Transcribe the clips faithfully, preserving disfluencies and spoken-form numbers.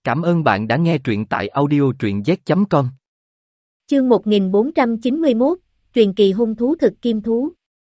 Cảm ơn bạn đã nghe truyện tại audio truyện z chấm com. Chương một nghìn bốn trăm chín mươi mốt, truyền kỳ hung thú thực kim thú.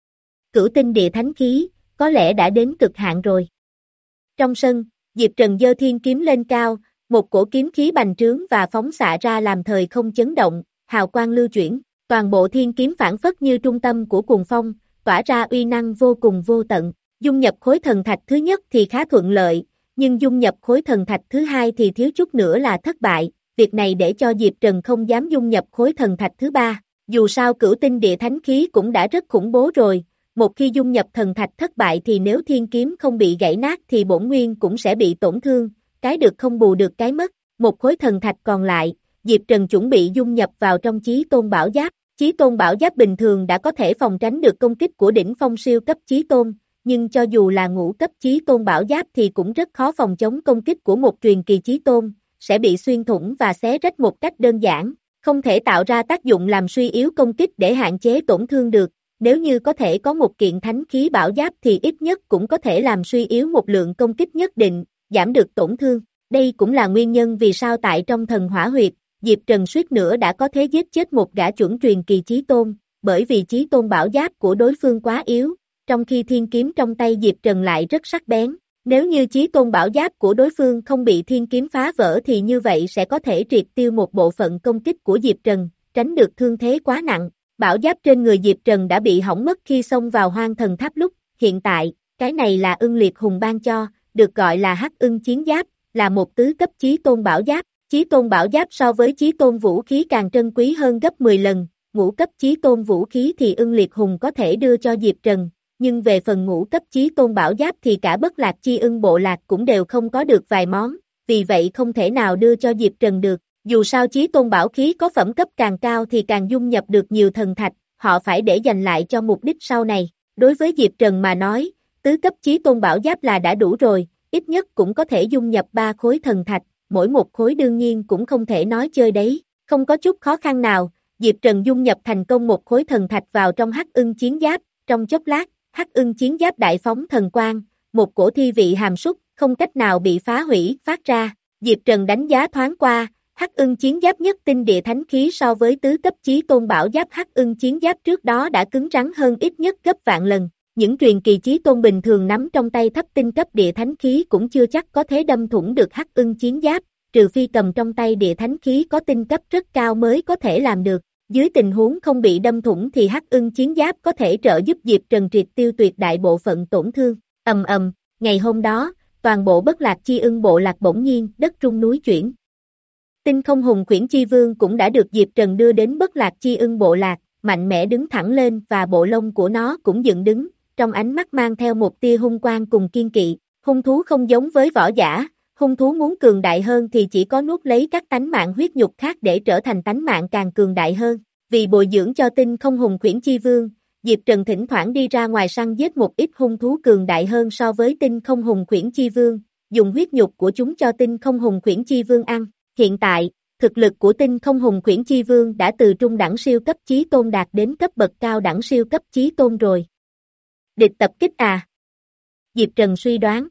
Cửu tinh địa thánh khí, có lẽ đã đến cực hạn rồi. Trong sân, Diệp Trần giơ thiên kiếm lên cao, một cổ kiếm khí bành trướng và phóng xạ ra làm thời không chấn động, hào quang lưu chuyển, toàn bộ thiên kiếm phảng phất như trung tâm của cuồng phong, tỏa ra uy năng vô cùng vô tận. Dung nhập khối thần thạch thứ nhất thì khá thuận lợi, nhưng dung nhập khối thần thạch thứ hai thì thiếu chút nữa là thất bại. Việc này để cho Diệp Trần không dám dung nhập khối thần thạch thứ ba. Dù sao cửu tinh địa thánh khí cũng đã rất khủng bố rồi, một khi dung nhập thần thạch thất bại thì nếu thiên kiếm không bị gãy nát thì bổn nguyên cũng sẽ bị tổn thương, cái được không bù được cái mất. Một khối thần thạch còn lại, Diệp Trần chuẩn bị dung nhập vào trong Chí Tôn Bảo Giáp. Chí Tôn Bảo Giáp bình thường đã có thể phòng tránh được công kích của đỉnh phong siêu cấp Chí Tôn, nhưng cho dù là ngũ cấp Chí Tôn Bảo Giáp thì cũng rất khó phòng chống công kích của một truyền kỳ Chí Tôn, sẽ bị xuyên thủng và xé rách một cách đơn giản, không thể tạo ra tác dụng làm suy yếu công kích để hạn chế tổn thương được. Nếu như có thể có một kiện thánh khí bảo giáp thì ít nhất cũng có thể làm suy yếu một lượng công kích nhất định, giảm được tổn thương. Đây cũng là nguyên nhân vì sao tại trong thần hỏa huyệt, Diệp Trần suýt nữa đã có thế giết chết một gã chuẩn truyền kỳ Chí Tôn, bởi vì Chí Tôn bảo giáp của đối phương quá yếu, trong khi thiên kiếm trong tay Diệp Trần lại rất sắc bén. Nếu như Chí Tôn bảo giáp của đối phương không bị thiên kiếm phá vỡ thì như vậy sẽ có thể triệt tiêu một bộ phận công kích của Diệp Trần, tránh được thương thế quá nặng. Bảo giáp trên người Diệp Trần đã bị hỏng mất khi xông vào hoang thần tháp lúc, hiện tại, cái này là ưng liệt hùng ban cho, được gọi là hắc ưng chiến giáp, là một tứ cấp Chí Tôn bảo giáp. Chí Tôn bảo giáp so với Chí Tôn vũ khí càng trân quý hơn gấp mười lần, ngũ cấp Chí Tôn vũ khí thì ưng liệt hùng có thể đưa cho Diệp Trần, nhưng về phần ngũ cấp Chí Tôn bảo giáp thì cả bất lạc chi ưng bộ lạc cũng đều không có được vài món, vì vậy không thể nào đưa cho Diệp Trần được. Dù sao Chí Tôn bảo khí có phẩm cấp càng cao thì càng dung nhập được nhiều thần thạch, họ phải để dành lại cho mục đích sau này. Đối với Diệp Trần mà nói, tứ cấp Chí Tôn bảo giáp là đã đủ rồi, ít nhất cũng có thể dung nhập ba khối thần thạch, mỗi một khối đương nhiên cũng không thể nói chơi đấy, không có chút khó khăn nào. Diệp Trần dung nhập thành công một khối thần thạch vào trong hắc ưng chiến giáp, trong chốc lát, hắc ưng chiến giáp đại phóng thần quang, một cổ thi vị hàm súc, không cách nào bị phá hủy, phát ra. Diệp Trần đánh giá thoáng qua, hắc ưng chiến giáp nhất tinh địa thánh khí so với tứ cấp Chí Tôn bảo giáp hắc ưng chiến giáp trước đó đã cứng rắn hơn ít nhất gấp vạn lần. Những truyền kỳ Chí Tôn bình thường nắm trong tay thấp tinh cấp địa thánh khí cũng chưa chắc có thể đâm thủng được hắc ưng chiến giáp, trừ phi cầm trong tay địa thánh khí có tinh cấp rất cao mới có thể làm được. Dưới tình huống không bị đâm thủng thì hắc ưng chiến giáp có thể trợ giúp Diệp Trần triệt tiêu tuyệt đại bộ phận tổn thương. Ầm ầm, ngày hôm đó, toàn bộ bất lạc chi ưng bộ lạc bỗng nhiên đất rung núi chuyển. Tinh không hùng khuyển chi vương cũng đã được Diệp Trần đưa đến bất lạc chi ưng bộ lạc, mạnh mẽ đứng thẳng lên và bộ lông của nó cũng dựng đứng, trong ánh mắt mang theo một tia hung quang cùng kiên kỵ. Hung thú không giống với võ giả, hung thú muốn cường đại hơn thì chỉ có nuốt lấy các tánh mạng huyết nhục khác để trở thành tánh mạng càng cường đại hơn. Vì bồi dưỡng cho tinh không hùng khuyển chi vương, Diệp Trần thỉnh thoảng đi ra ngoài săn giết một ít hung thú cường đại hơn so với tinh không hùng khuyển chi vương, dùng huyết nhục của chúng cho tinh không hùng khuyển chi vương ăn. Hiện tại, thực lực của tinh không hùng khuyển chi vương đã từ trung đẳng siêu cấp Chí Tôn đạt đến cấp bậc cao đẳng siêu cấp Chí Tôn rồi. Địch tập kích à? Diệp Trần suy đoán.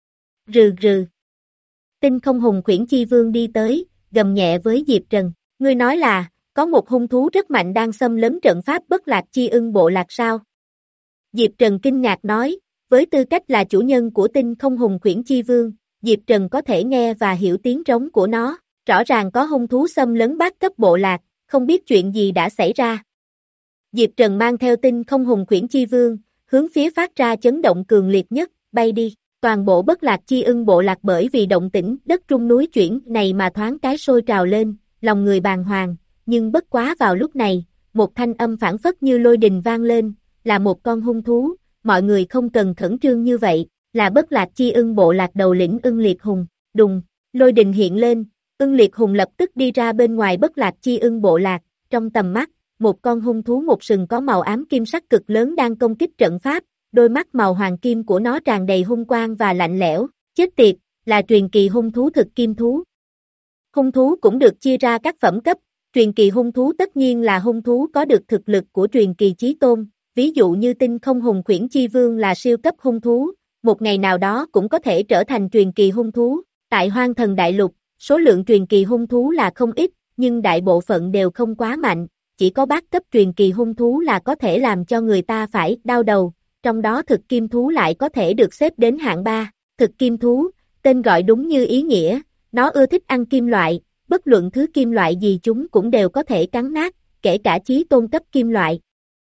Rừ rừ. Tinh không hùng khuyển chi vương đi tới, gầm nhẹ với Diệp Trần. Ngươi nói là, có một hung thú rất mạnh đang xâm lấn trận pháp bất lạc chi ưng bộ lạc sao? Diệp Trần kinh ngạc nói, với tư cách là chủ nhân của tinh không hùng khuyển chi vương, Diệp Trần có thể nghe và hiểu tiếng trống của nó, rõ ràng có hung thú xâm lấn bát cấp bộ lạc, không biết chuyện gì đã xảy ra. Diệp Trần mang theo tinh không hùng khuyển chi vương, hướng phía phát ra chấn động cường liệt nhất, bay đi. Toàn bộ bất lạc chi ưng bộ lạc bởi vì động tĩnh đất rung núi chuyển này mà thoáng cái sôi trào lên, lòng người bàng hoàng, nhưng bất quá vào lúc này, một thanh âm phảng phất như lôi đình vang lên, là một con hung thú, mọi người không cần khẩn trương như vậy, là bất lạc chi ưng bộ lạc đầu lĩnh ưng liệt hùng. Đùng, lôi đình hiện lên, ưng liệt hùng lập tức đi ra bên ngoài bất lạc chi ưng bộ lạc, trong tầm mắt, một con hung thú một sừng có màu ám kim sắc cực lớn đang công kích trận pháp. Đôi mắt màu hoàng kim của nó tràn đầy hung quang và lạnh lẽo, chết tiệt, là truyền kỳ hung thú thực kim thú. Hung thú cũng được chia ra các phẩm cấp, truyền kỳ hung thú tất nhiên là hung thú có được thực lực của truyền kỳ Chí Tôn, ví dụ như tinh không hùng khuyển chi vương là siêu cấp hung thú, một ngày nào đó cũng có thể trở thành truyền kỳ hung thú. Tại Hoang Thần Đại Lục, Số lượng truyền kỳ hung thú là không ít, nhưng đại bộ phận đều không quá mạnh, chỉ có bát cấp truyền kỳ hung thú là có thể làm cho người ta phải đau đầu, trong đó thực kim thú lại có thể được xếp đến hạng ba. Thực kim thú, tên gọi đúng như ý nghĩa, nó ưa thích ăn kim loại, bất luận thứ kim loại gì chúng cũng đều có thể cắn nát, kể cả chí tôn cấp kim loại.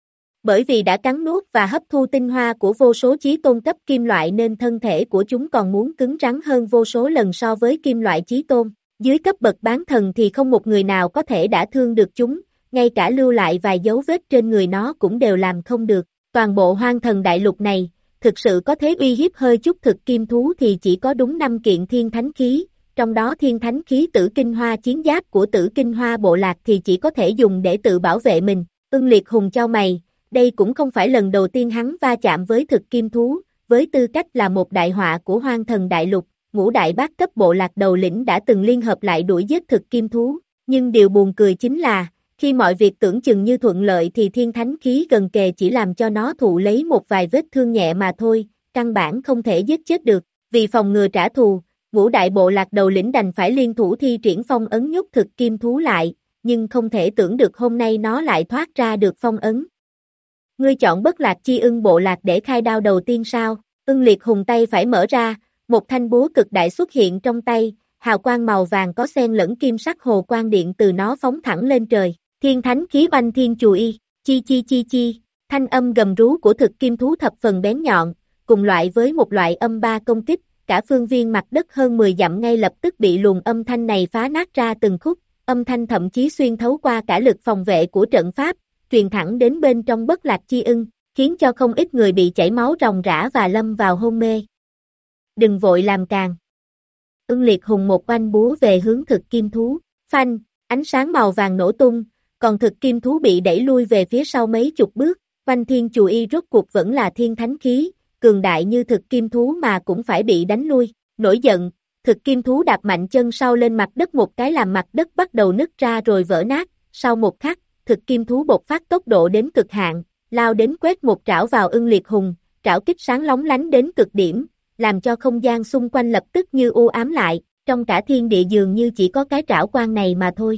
Bởi vì đã cắn nuốt và hấp thu tinh hoa của vô số chí tôn cấp kim loại nên thân thể của chúng còn muốn cứng rắn hơn vô số lần so với kim loại chí tôn. Dưới cấp bậc bán thần thì không một người nào có thể đả thương được chúng, ngay cả lưu lại vài dấu vết trên người nó cũng đều làm không được. Toàn bộ hoang thần đại lục này, thực sự có thế uy hiếp hơi chút thực kim thú thì chỉ có đúng năm kiện thiên thánh khí, trong đó thiên thánh khí tử kinh hoa chiến giáp của tử kinh hoa bộ lạc thì chỉ có thể dùng để tự bảo vệ mình. Ưng Liệt Hùng chau mày, đây cũng không phải lần đầu tiên hắn va chạm với thực kim thú, với tư cách là một đại họa của hoang thần đại lục, ngũ đại bát cấp bộ lạc đầu lĩnh đã từng liên hợp lại đuổi giết thực kim thú, nhưng điều buồn cười chính là, khi mọi việc tưởng chừng như thuận lợi thì thiên thánh khí gần kề chỉ làm cho nó thụ lấy một vài vết thương nhẹ mà thôi, căn bản không thể giết chết được. Vì phòng ngừa trả thù, ngũ đại bộ lạc đầu lĩnh đành phải liên thủ thi triển phong ấn nhốt thực kim thú lại, nhưng không thể tưởng được hôm nay nó lại thoát ra được phong ấn. Ngươi chọn Bất Lạc Chi Ưng bộ lạc để khai đao đầu tiên sao? Ưng Liệt Hùng tay phải mở ra, một thanh búa cực đại xuất hiện trong tay, hào quang màu vàng có xen lẫn kim sắc hồ quang điện từ nó phóng thẳng lên trời. Thiên thánh khí oanh thiên chù y, chi chi chi chi, thanh âm gầm rú của thực kim thú thập phần bén nhọn, cùng loại với một loại âm ba công kích, cả phương viên mặt đất hơn mười dặm ngay lập tức bị luồng âm thanh này phá nát ra từng khúc, âm thanh thậm chí xuyên thấu qua cả lực phòng vệ của trận pháp, truyền thẳng đến bên trong Bất Lạc Chi Ưng, khiến cho không ít người bị chảy máu ròng rã và lâm vào hôn mê. Đừng vội làm càng. Ưng Liệt Hùng một oanh búa về hướng thực kim thú, phanh, ánh sáng màu vàng nổ tung, còn thực kim thú bị đẩy lui về phía sau mấy chục bước, oanh thiên chù y rốt cuộc vẫn là thiên thánh khí, cường đại như thực kim thú mà cũng phải bị đánh lui, nổi giận, thực kim thú đạp mạnh chân sau lên mặt đất một cái làm mặt đất bắt đầu nứt ra rồi vỡ nát, sau một khắc, thực kim thú bộc phát tốc độ đến cực hạn, lao đến quét một trảo vào Ưng Liệt Hùng, trảo kích sáng lóng lánh đến cực điểm, làm cho không gian xung quanh lập tức như u ám lại, trong cả thiên địa dường như chỉ có cái trảo quan này mà thôi.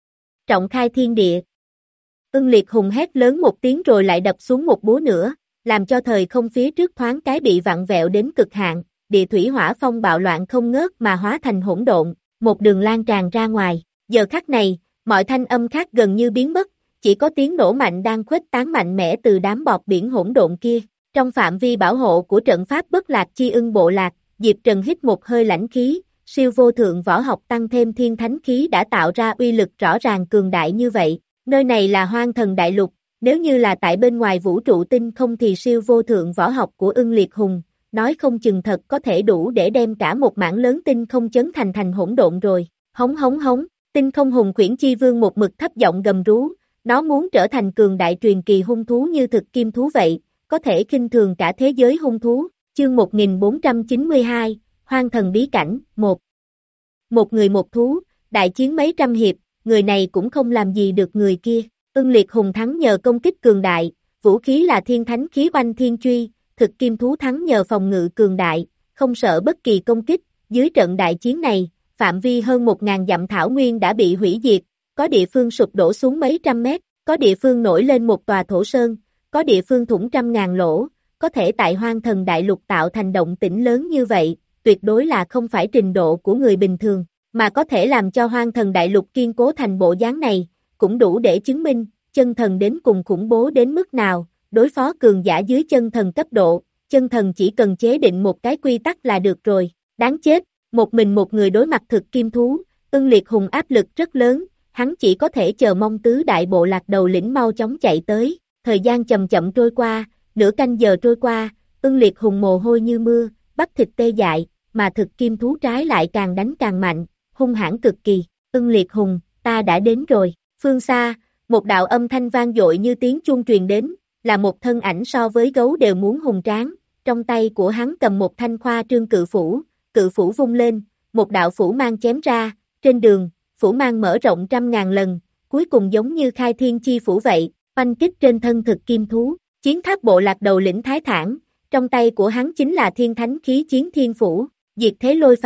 Trọng khai thiên địa. Ưng Liệt Hùng hét lớn một tiếng rồi lại đập xuống một búa nữa, làm cho thời không phía trước thoáng cái bị vặn vẹo đến cực hạn, địa thủy hỏa phong bạo loạn không ngớt mà hóa thành hỗn độn, một đường lan tràn ra ngoài. Giờ khắc này, mọi thanh âm khác gần như biến mất, chỉ có tiếng nổ mạnh đang khuếch tán mạnh mẽ từ đám bọt biển hỗn độn kia. Trong phạm vi bảo hộ của trận pháp Bất Lạc Chi Ưng bộ lạc, Diệp Trần hít một hơi lãnh khí, siêu vô thượng võ học tăng thêm thiên thánh khí đã tạo ra uy lực rõ ràng cường đại như vậy. Nơi này là hoang thần đại lục, nếu như là tại bên ngoài vũ trụ tinh không thì siêu vô thượng võ học của Ưng Liệt Hùng, nói không chừng thật có thể đủ để đem cả một mảng lớn tinh không chấn thành thành hỗn độn rồi. Hống hống hống, tinh không hùng khuyển chi vương một mực thấp giọng gầm rú, nó muốn trở thành cường đại truyền kỳ hung thú như thực kim thú vậy, có thể khinh thường cả thế giới hung thú. Chương một nghìn bốn trăm chín mươi hai, Hoang thần bí cảnh, một. Một người một thú, đại chiến mấy trăm hiệp, người này cũng không làm gì được người kia. Ưng Liệt Hùng thắng nhờ công kích cường đại, vũ khí là thiên thánh khí oanh thiên truy, thực kim thú thắng nhờ phòng ngự cường đại, không sợ bất kỳ công kích. Dưới trận đại chiến này, phạm vi hơn một ngàn dặm thảo nguyên đã bị hủy diệt, có địa phương sụp đổ xuống mấy trăm mét, có địa phương nổi lên một tòa thổ sơn, có địa phương thủng trăm ngàn lỗ, có thể tại hoang thần đại lục tạo thành động tĩnh lớn như vậy, tuyệt đối là không phải trình độ của người bình thường, mà có thể làm cho hoang thần đại lục kiên cố thành bộ dáng này, cũng đủ để chứng minh, chân thần đến cùng khủng bố đến mức nào, đối phó cường giả dưới chân thần cấp độ, chân thần chỉ cần chế định một cái quy tắc là được rồi, đáng chết, một mình một người đối mặt thực kim thú, Ưng Liệt Hùng áp lực rất lớn, hắn chỉ có thể chờ mong tứ đại bộ lạc đầu lĩnh mau chóng chạy tới, thời gian chậm chậm trôi qua, nửa canh giờ trôi qua, Ưng Liệt Hùng mồ hôi như mưa, bắp thịt tê dại, mà thực kim thú trái lại càng đánh càng mạnh, hung hãn cực kỳ, Ưng Liệt Hùng, ta đã đến rồi, phương xa, một đạo âm thanh vang dội như tiếng chuông truyền đến, là một thân ảnh so với gấu đều muốn hùng tráng, trong tay của hắn cầm một thanh khoa trương cự phủ, cự phủ vung lên, một đạo phủ mang chém ra, trên đường, phủ mang mở rộng trăm ngàn lần, cuối cùng giống như khai thiên chi phủ vậy, oanh kích trên thân thực kim thú, chiến tháp bộ lạc đầu lĩnh Thái Thản, trong tay của hắn chính là thiên thánh khí chiến thiên phủ, diệt thế lôi phạt,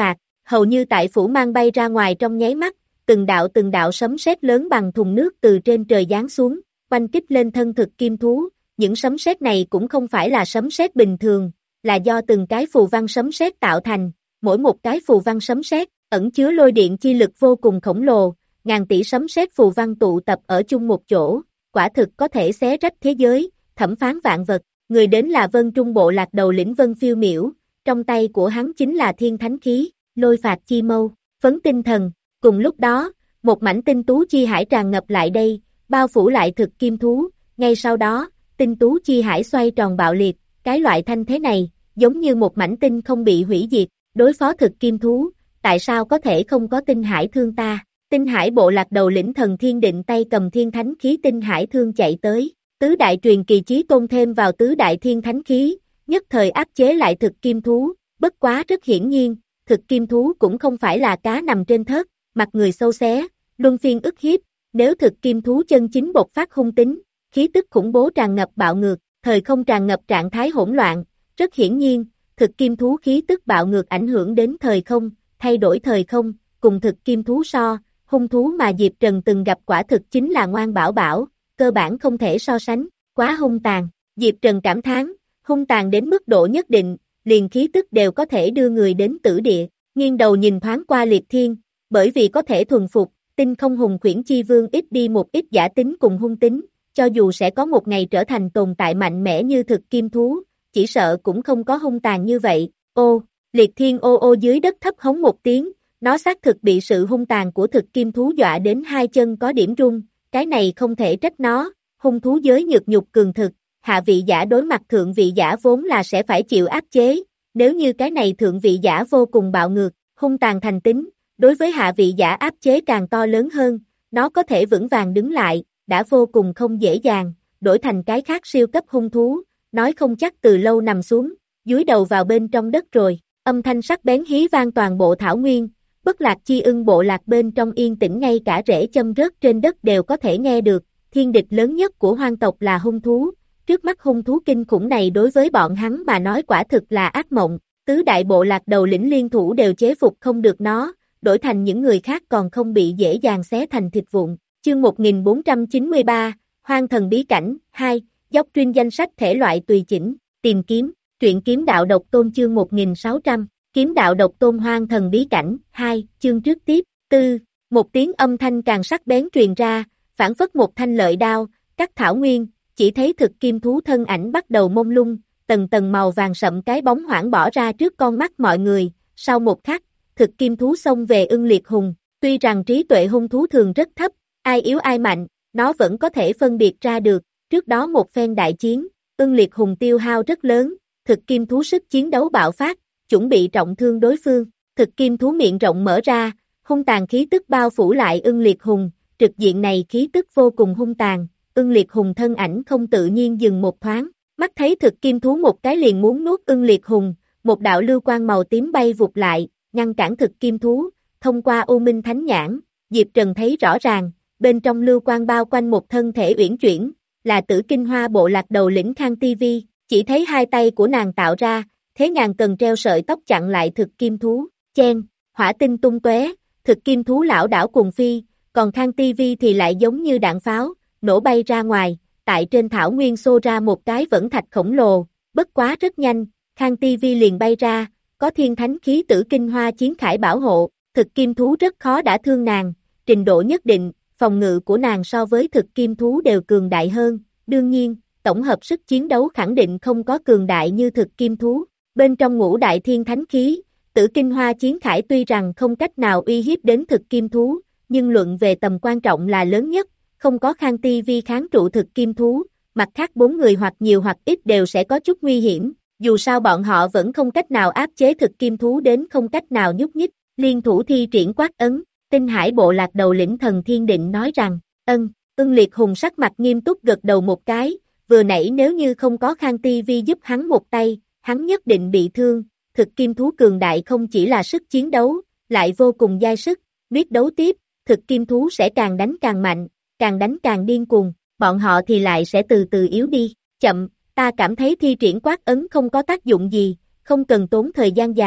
hầu như tại phủ mang bay ra ngoài trong nháy mắt, từng đạo từng đạo sấm sét lớn bằng thùng nước từ trên trời giáng xuống, oanh kích lên thân thực kim thú, những sấm sét này cũng không phải là sấm sét bình thường, là do từng cái phù văn sấm sét tạo thành, mỗi một cái phù văn sấm sét ẩn chứa lôi điện chi lực vô cùng khổng lồ, ngàn tỷ sấm sét phù văn tụ tập ở chung một chỗ, quả thực có thể xé rách thế giới, thẩm phán vạn vật, người đến là Vân Trung bộ lạc đầu lĩnh Vân Phiêu Miểu, trong tay của hắn chính là thiên thánh khí, lôi phạt chi mâu, phấn tinh thần, cùng lúc đó, một mảnh tinh tú chi hải tràn ngập lại đây, bao phủ lại thực kim thú, ngay sau đó, tinh tú chi hải xoay tròn bạo liệt, cái loại thanh thế này, giống như một mảnh tinh không bị hủy diệt, đối phó thực kim thú, tại sao có thể không có tinh hải thương ta, tinh hải bộ lạc đầu lĩnh thần thiên định tay cầm thiên thánh khí tinh hải thương chạy tới, tứ đại truyền kỳ chí tôn thêm vào tứ đại thiên thánh khí, nhất thời áp chế lại thực kim thú, bất quá rất hiển nhiên, thực kim thú cũng không phải là cá nằm trên thớt, mặt người sâu xé, luân phiên ức hiếp, nếu thực kim thú chân chính bộc phát hung tính, khí tức khủng bố tràn ngập bạo ngược, thời không tràn ngập trạng thái hỗn loạn, rất hiển nhiên, thực kim thú khí tức bạo ngược ảnh hưởng đến thời không, thay đổi thời không, cùng thực kim thú so, hung thú mà Diệp Trần từng gặp quả thực chính là ngoan bảo bảo, cơ bản không thể so sánh, quá hung tàn, Diệp Trần cảm thán, hung tàn đến mức độ nhất định, liền khí tức đều có thể đưa người đến tử địa, nghiêng đầu nhìn thoáng qua Liệt Thiên, bởi vì có thể thuần phục, tinh không hùng khuyển chi vương ít đi một ít giả tính cùng hung tính, cho dù sẽ có một ngày trở thành tồn tại mạnh mẽ như thực kim thú, chỉ sợ cũng không có hung tàn như vậy, ô, Liệt Thiên ô ô dưới đất thấp hống một tiếng, nó xác thực bị sự hung tàn của thực kim thú dọa đến hai chân có điểm rung, cái này không thể trách nó, hung thú giới nhược nhục cường thực, hạ vị giả đối mặt thượng vị giả vốn là sẽ phải chịu áp chế, nếu như cái này thượng vị giả vô cùng bạo ngược, hung tàn thành tính, đối với hạ vị giả áp chế càng to lớn hơn, nó có thể vững vàng đứng lại, đã vô cùng không dễ dàng, đổi thành cái khác siêu cấp hung thú, nói không chắc từ lâu nằm xuống, dúi đầu vào bên trong đất rồi, âm thanh sắc bén hí vang toàn bộ thảo nguyên, bất lạc chi ưng bộ lạc bên trong yên tĩnh ngay cả rễ châm rớt trên đất đều có thể nghe được, thiên địch lớn nhất của hoang tộc là hung thú, trước mắt hung thú kinh khủng này đối với bọn hắn mà nói quả thực là ác mộng, tứ đại bộ lạc đầu lĩnh liên thủ đều chế phục không được nó, đổi thành những người khác còn không bị dễ dàng xé thành thịt vụn. Chương một nghìn bốn trăm chín mươi ba, Hoang thần bí cảnh, hai, dốc chuyên danh sách thể loại tùy chỉnh, tìm kiếm, truyện kiếm đạo độc tôn chương một nghìn sáu trăm, kiếm đạo độc tôn hoang thần bí cảnh, hai, chương trước tiếp, tư, một tiếng âm thanh càng sắc bén truyền ra, phản phất một thanh lợi đao, cắt thảo nguyên, chỉ thấy thực kim thú thân ảnh bắt đầu mông lung, tầng tầng màu vàng sậm cái bóng hoảng bỏ ra trước con mắt mọi người, sau một khắc, thực kim thú xông về ưng liệt hùng, tuy rằng trí tuệ hung thú thường rất thấp, ai yếu ai mạnh, nó vẫn có thể phân biệt ra được, trước đó một phen đại chiến, ưng liệt hùng tiêu hao rất lớn, thực kim thú sức chiến đấu bạo phát, chuẩn bị trọng thương đối phương, thực kim thú miệng rộng mở ra, hung tàn khí tức bao phủ lại ưng liệt hùng, trực diện này khí tức vô cùng hung tàn, ưng liệt hùng thân ảnh không tự nhiên dừng một thoáng, mắt thấy thực kim thú một cái liền muốn nuốt ưng liệt hùng, một đạo lưu quang màu tím bay vụt lại, ngăn cản thực kim thú, thông qua U Minh Thánh Nhãn, Diệp Trần thấy rõ ràng, bên trong lưu quang bao quanh một thân thể uyển chuyển, là Tử Kinh Hoa bộ lạc đầu lĩnh Khang Ti Vi, chỉ thấy hai tay của nàng tạo ra, thế ngàn cần treo sợi tóc chặn lại thực kim thú, chen, hỏa tinh tung tóe, thực kim thú lão đảo cùng phi, còn Khang Ti Vi thì lại giống như đạn pháo, nổ bay ra ngoài, tại trên thảo nguyên xô ra một cái vẫn thạch khổng lồ, bất quá rất nhanh, Khang Ti Vi liền bay ra, có thiên thánh khí Tử Kinh Hoa chiến khải bảo hộ, thực kim thú rất khó đả thương nàng, trình độ nhất định, phòng ngự của nàng so với thực kim thú đều cường đại hơn, đương nhiên, tổng hợp sức chiến đấu khẳng định không có cường đại như thực kim thú, bên trong ngũ đại thiên thánh khí, Tử Kinh Hoa chiến khải tuy rằng không cách nào uy hiếp đến thực kim thú, nhưng luận về tầm quan trọng là lớn nhất, không có Khang Ti Vi kháng trụ thực kim thú, mặt khác bốn người hoặc nhiều hoặc ít đều sẽ có chút nguy hiểm, dù sao bọn họ vẫn không cách nào áp chế thực kim thú đến không cách nào nhúc nhích, liên thủ thi triển quát ấn, Tinh Hải bộ lạc đầu lĩnh thần Thiên Định nói rằng, ân, ưng liệt hùng sắc mặt nghiêm túc gật đầu một cái, vừa nãy nếu như không có Khang Ti Vi giúp hắn một tay, hắn nhất định bị thương, thực kim thú cường đại không chỉ là sức chiến đấu, lại vô cùng dai sức, biết đấu tiếp, thực kim thú sẽ càng đánh càng mạnh, càng đánh càng điên cuồng, bọn họ thì lại sẽ từ từ yếu đi, chậm, ta cảm thấy thi triển quát ấn không có tác dụng gì, không cần tốn thời gian dài,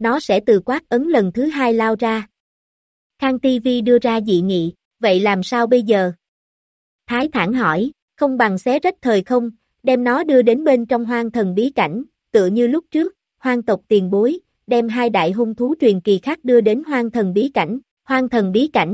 nó sẽ từ quát ấn lần thứ hai lao ra. Khang ti vi đưa ra dị nghị, vậy làm sao bây giờ? Thái thản hỏi, không bằng xé rách thời không, đem nó đưa đến bên trong hoang thần bí cảnh, tựa như lúc trước, hoang tộc tiền bối, đem hai đại hung thú truyền kỳ khác đưa đến hoang thần bí cảnh, hoang thần bí cảnh.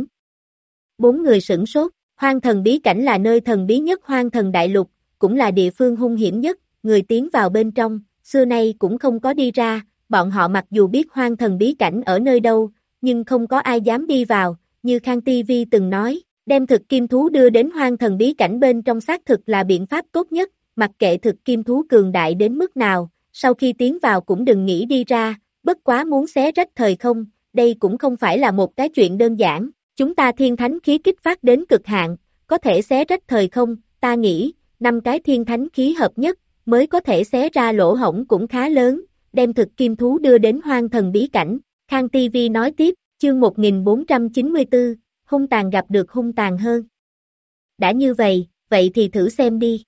Bốn người sửng sốt, hoang thần bí cảnh là nơi thần bí nhất hoang thần đại lục, cũng là địa phương hung hiểm nhất, người tiến vào bên trong, xưa nay cũng không có đi ra, bọn họ mặc dù biết hoang thần bí cảnh ở nơi đâu, nhưng không có ai dám đi vào, như Khang ti vi từng nói, đem thực kim thú đưa đến hoang thần bí cảnh bên trong xác thực là biện pháp tốt nhất, mặc kệ thực kim thú cường đại đến mức nào, sau khi tiến vào cũng đừng nghĩ đi ra, bất quá muốn xé rách thời không, đây cũng không phải là một cái chuyện đơn giản, chúng ta thiên thánh khí kích phát đến cực hạn, có thể xé rách thời không, ta nghĩ, năm cái thiên thánh khí hợp nhất, mới có thể xé ra lỗ hổng cũng khá lớn, đem thực kim thú đưa đến hoang thần bí cảnh. Khang ti vi nói tiếp, chương một nghìn bốn trăm chín mươi tư, hung tàn gặp được hung tàn hơn. Đã như vậy, vậy thì thử xem đi.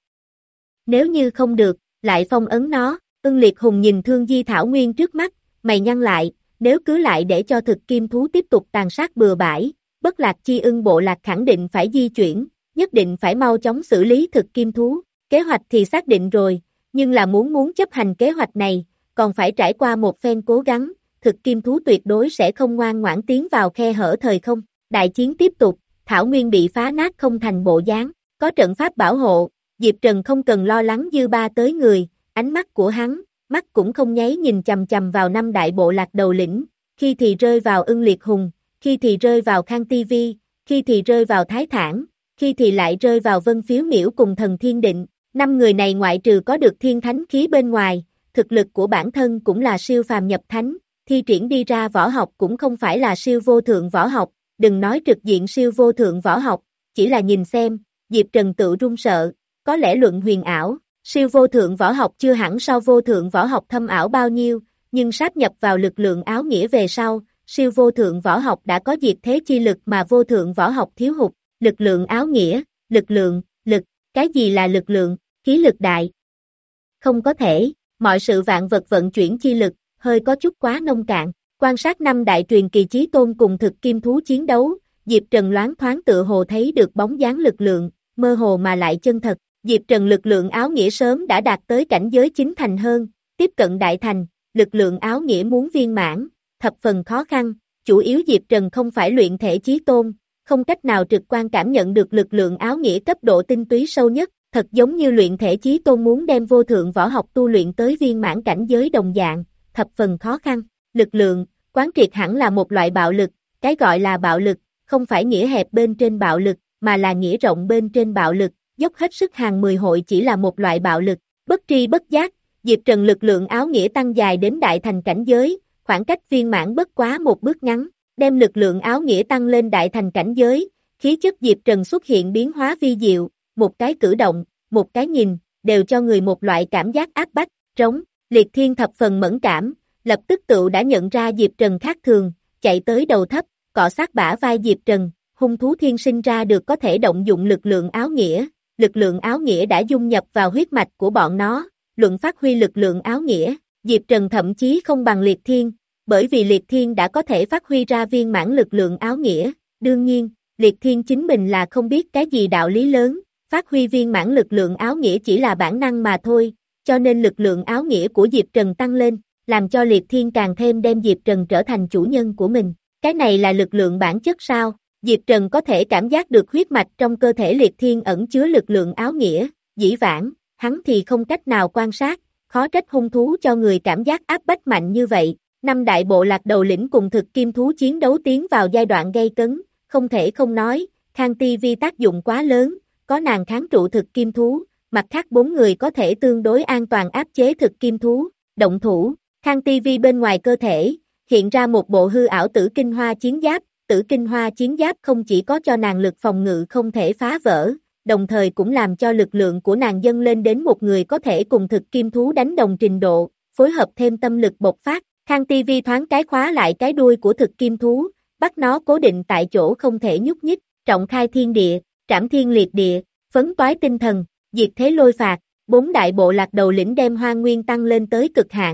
Nếu như không được, lại phong ấn nó, Ưng Liệt Hùng nhìn Thương Di Thảo Nguyên trước mắt, mày nhăn lại, nếu cứ lại để cho thực kim thú tiếp tục tàn sát bừa bãi, Bất Lạc Chi Ưng bộ lạc khẳng định phải di chuyển, nhất định phải mau chóng xử lý thực kim thú, kế hoạch thì xác định rồi, nhưng là muốn muốn chấp hành kế hoạch này, còn phải trải qua một phen cố gắng, thực kim thú tuyệt đối sẽ không ngoan ngoãn tiến vào khe hở thời không, đại chiến tiếp tục, Thảo Nguyên bị phá nát không thành bộ dáng, có trận pháp bảo hộ, Diệp Trần không cần lo lắng dư ba tới người, ánh mắt của hắn, mắt cũng không nháy nhìn chầm chầm vào năm đại bộ lạc đầu lĩnh, khi thì rơi vào Ưng Liệt Hùng, khi thì rơi vào Khang ti vi, khi thì rơi vào Thái Thản, khi thì lại rơi vào Vân Phiếu Miểu cùng Thần Thiên Định, năm người này ngoại trừ có được thiên thánh khí bên ngoài, thực lực của bản thân cũng là siêu phàm nhập thánh, thi triển đi ra võ học cũng không phải là siêu vô thượng võ học, đừng nói trực diện siêu vô thượng võ học, chỉ là nhìn xem, Diệp Trần tự run sợ, có lẽ luận huyền ảo, siêu vô thượng võ học chưa hẳn so vô thượng võ học thâm ảo bao nhiêu, nhưng sáp nhập vào lực lượng áo nghĩa về sau, siêu vô thượng võ học đã có diệt thế chi lực mà vô thượng võ học thiếu hụt, lực lượng áo nghĩa, lực lượng, lực, cái gì là lực lượng, khí lực đại? Không có thể, mọi sự vạn vật vận chuyển chi lực, hơi có chút quá nông cạn, quan sát năm đại truyền kỳ chí tôn cùng thực kim thú chiến đấu, Diệp Trần loáng thoáng tựa hồ thấy được bóng dáng lực lượng, mơ hồ mà lại chân thật, Diệp Trần lực lượng áo nghĩa sớm đã đạt tới cảnh giới chính thành hơn, tiếp cận đại thành, lực lượng áo nghĩa muốn viên mãn, thập phần khó khăn, chủ yếu Diệp Trần không phải luyện thể chí tôn, không cách nào trực quan cảm nhận được lực lượng áo nghĩa cấp độ tinh túy sâu nhất, thật giống như luyện thể chí tôn muốn đem vô thượng võ học tu luyện tới viên mãn cảnh giới đồng dạng, thập phần khó khăn, lực lượng, quán triệt hẳn là một loại bạo lực, cái gọi là bạo lực, không phải nghĩa hẹp bên trên bạo lực, mà là nghĩa rộng bên trên bạo lực, dốc hết sức hàng mười hội chỉ là một loại bạo lực, bất tri bất giác, Diệp Trần lực lượng áo nghĩa tăng dài đến đại thành cảnh giới, khoảng cách viên mãn bất quá một bước ngắn, đem lực lượng áo nghĩa tăng lên đại thành cảnh giới, khí chất Diệp Trần xuất hiện biến hóa vi diệu, một cái cử động, một cái nhìn, đều cho người một loại cảm giác áp bách, trống, Liệt Thiên thập phần mẫn cảm, lập tức tự đã nhận ra Diệp Trần khác thường, chạy tới đầu thấp, cọ sát bả vai Diệp Trần, hung thú thiên sinh ra được có thể động dụng lực lượng áo nghĩa, lực lượng áo nghĩa đã dung nhập vào huyết mạch của bọn nó, luận phát huy lực lượng áo nghĩa, Diệp Trần thậm chí không bằng Liệt Thiên, bởi vì Liệt Thiên đã có thể phát huy ra viên mãn lực lượng áo nghĩa, đương nhiên, Liệt Thiên chính mình là không biết cái gì đạo lý lớn, phát huy viên mãn lực lượng áo nghĩa chỉ là bản năng mà thôi, cho nên lực lượng áo nghĩa của Diệp Trần tăng lên, làm cho Liệt Thiên càng thêm đem Diệp Trần trở thành chủ nhân của mình, cái này là lực lượng bản chất sao? Diệp Trần có thể cảm giác được huyết mạch trong cơ thể Liệt Thiên ẩn chứa lực lượng áo nghĩa, dĩ vãng, hắn thì không cách nào quan sát, khó trách hung thú cho người cảm giác áp bách mạnh như vậy. Năm đại bộ lạc đầu lĩnh cùng thực kim thú chiến đấu tiến vào giai đoạn gây cấn, không thể không nói, Khang ti vi tác dụng quá lớn, có nàng kháng trụ thực kim thú, mặt khác bốn người có thể tương đối an toàn áp chế thực kim thú, động thủ, Khang ti vi bên ngoài cơ thể, hiện ra một bộ hư ảo tử kinh hoa chiến giáp, tử kinh hoa chiến giáp không chỉ có cho nàng lực phòng ngự không thể phá vỡ, đồng thời cũng làm cho lực lượng của nàng dâng lên đến một người có thể cùng thực kim thú đánh đồng trình độ, phối hợp thêm tâm lực bộc phát, Khang ti vi thoáng cái khóa lại cái đuôi của thực kim thú, bắt nó cố định tại chỗ không thể nhúc nhích, trọng khai thiên địa, trảm thiên liệt địa, phấn toái tinh thần, diệt thế lôi phạt, bốn đại bộ lạc đầu lĩnh đem hoang nguyên tăng lên tới cực hạn,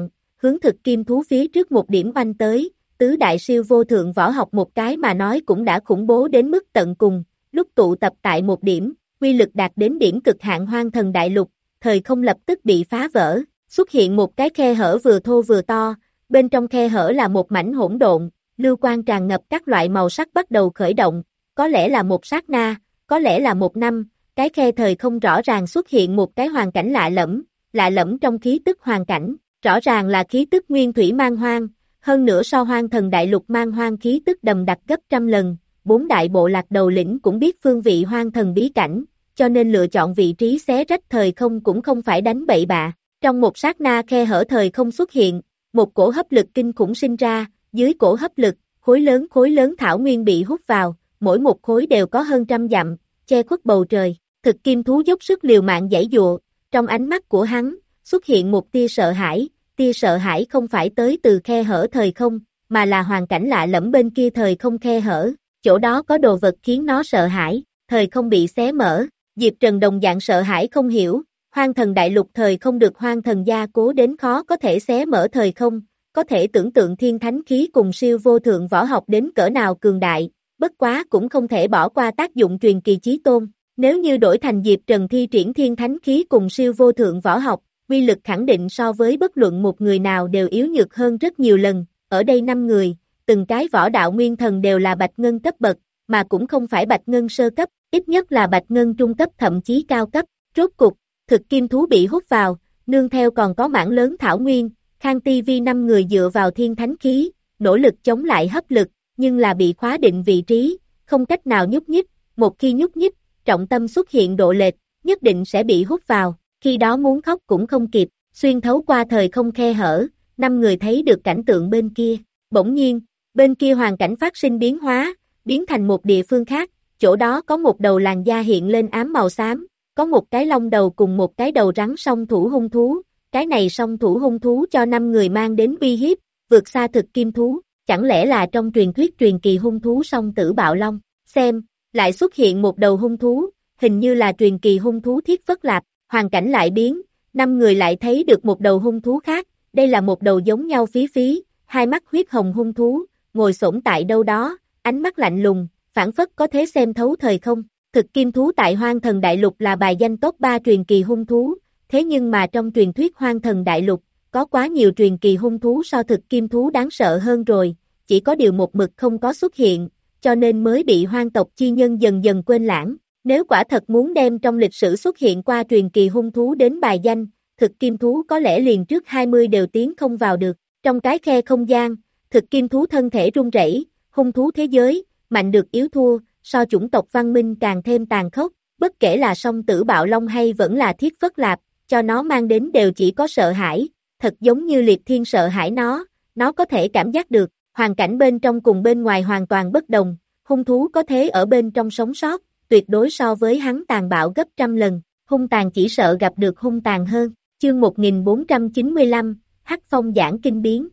hướng thực kim thú phía trước một điểm oanh tới, tứ đại siêu vô thượng võ học một cái mà nói cũng đã khủng bố đến mức tận cùng, lúc tụ tập tại một điểm, quy lực đạt đến điểm cực hạn hoang thần đại lục, thời không lập tức bị phá vỡ, xuất hiện một cái khe hở vừa thô vừa to, bên trong khe hở là một mảnh hỗn độn, lưu quang tràn ngập các loại màu sắc bắt đầu khởi động, có lẽ là một sát na, có lẽ là một năm, cái khe thời không rõ ràng xuất hiện một cái hoàn cảnh lạ lẫm, lạ lẫm trong khí tức hoàn cảnh, rõ ràng là khí tức nguyên thủy man hoang, hơn nữa so hoang thần đại lục man hoang khí tức đầm đặc gấp trăm lần, bốn đại bộ lạc đầu lĩnh cũng biết phương vị hoang thần bí cảnh, cho nên lựa chọn vị trí xé rách thời không cũng không phải đánh bậy bạ, trong một sát na khe hở thời không xuất hiện, một cổ hấp lực kinh khủng sinh ra, dưới cổ hấp lực, khối lớn khối lớn thảo nguyên bị hút vào, mỗi một khối đều có hơn trăm dặm, che khuất bầu trời, thực kim thú dốc sức liều mạng giãy dụa, trong ánh mắt của hắn, xuất hiện một tia sợ hãi, tia sợ hãi không phải tới từ khe hở thời không, mà là hoàn cảnh lạ lẫm bên kia thời không khe hở, chỗ đó có đồ vật khiến nó sợ hãi, thời không bị xé mở, Diệp Trần đồng dạng sợ hãi không hiểu, hoang thần đại lục thời không được hoang thần gia cố đến khó có thể xé mở thời không, có thể tưởng tượng thiên thánh khí cùng siêu vô thượng võ học đến cỡ nào cường đại, bất quá cũng không thể bỏ qua tác dụng truyền kỳ chí tôn, nếu như đổi thành Diệp Trần thi triển thiên thánh khí cùng siêu vô thượng võ học, uy lực khẳng định so với bất luận một người nào đều yếu nhược hơn rất nhiều lần, ở đây năm người, từng cái võ đạo nguyên thần đều là bạch ngân cấp bậc, mà cũng không phải bạch ngân sơ cấp, ít nhất là bạch ngân trung cấp thậm chí cao cấp, rốt cục, thực kim thú bị hút vào, nương theo còn có mảng lớn thảo nguyên, Khang ti vi năm người dựa vào thiên thánh khí, nỗ lực chống lại hấp lực, nhưng là bị khóa định vị trí, không cách nào nhúc nhích, một khi nhúc nhích, trọng tâm xuất hiện độ lệch, nhất định sẽ bị hút vào, khi đó muốn khóc cũng không kịp, xuyên thấu qua thời không khe hở, năm người thấy được cảnh tượng bên kia, bỗng nhiên, bên kia hoàn cảnh phát sinh biến hóa, biến thành một địa phương khác, chỗ đó có một đầu làn da hiện lên ám màu xám, có một cái lông đầu cùng một cái đầu rắn song thủ hung thú, cái này song thủ hung thú cho năm người mang đến uy hiếp, vượt xa thực kim thú, chẳng lẽ là trong truyền thuyết truyền kỳ hung thú song tử bạo long, xem, lại xuất hiện một đầu hung thú, hình như là truyền kỳ hung thú thiết phất lạp, hoàn cảnh lại biến, năm người lại thấy được một đầu hung thú khác, đây là một đầu giống nhau phí phí, hai mắt huyết hồng hung thú, ngồi xổm tại đâu đó, ánh mắt lạnh lùng, phảng phất có thể xem thấu thời không, thực kim thú tại hoang thần đại lục là bài danh top ba truyền kỳ hung thú, thế nhưng mà trong truyền thuyết hoang thần đại lục, có quá nhiều truyền kỳ hung thú so thực kim thú đáng sợ hơn rồi, chỉ có điều một mực không có xuất hiện, cho nên mới bị hoang tộc chi nhân dần dần quên lãng. Nếu quả thật muốn đem trong lịch sử xuất hiện qua truyền kỳ hung thú đến bài danh, thực kim thú có lẽ liền trước hai mươi đều tiến không vào được. Trong cái khe không gian, thực kim thú thân thể run rẩy, hung thú thế giới, mạnh được yếu thua, so chủng tộc văn minh càng thêm tàn khốc, bất kể là song tử bạo long hay vẫn là thiết phất lạp, cho nó mang đến đều chỉ có sợ hãi, thật giống như liệt thiên sợ hãi nó, nó có thể cảm giác được, hoàn cảnh bên trong cùng bên ngoài hoàn toàn bất đồng, hung thú có thể ở bên trong sống sót, tuyệt đối so với hắn tàn bạo gấp trăm lần, hung tàn chỉ sợ gặp được hung tàn hơn, chương một nghìn bốn trăm chín mươi lăm, Hắc Phong giảng kinh biến.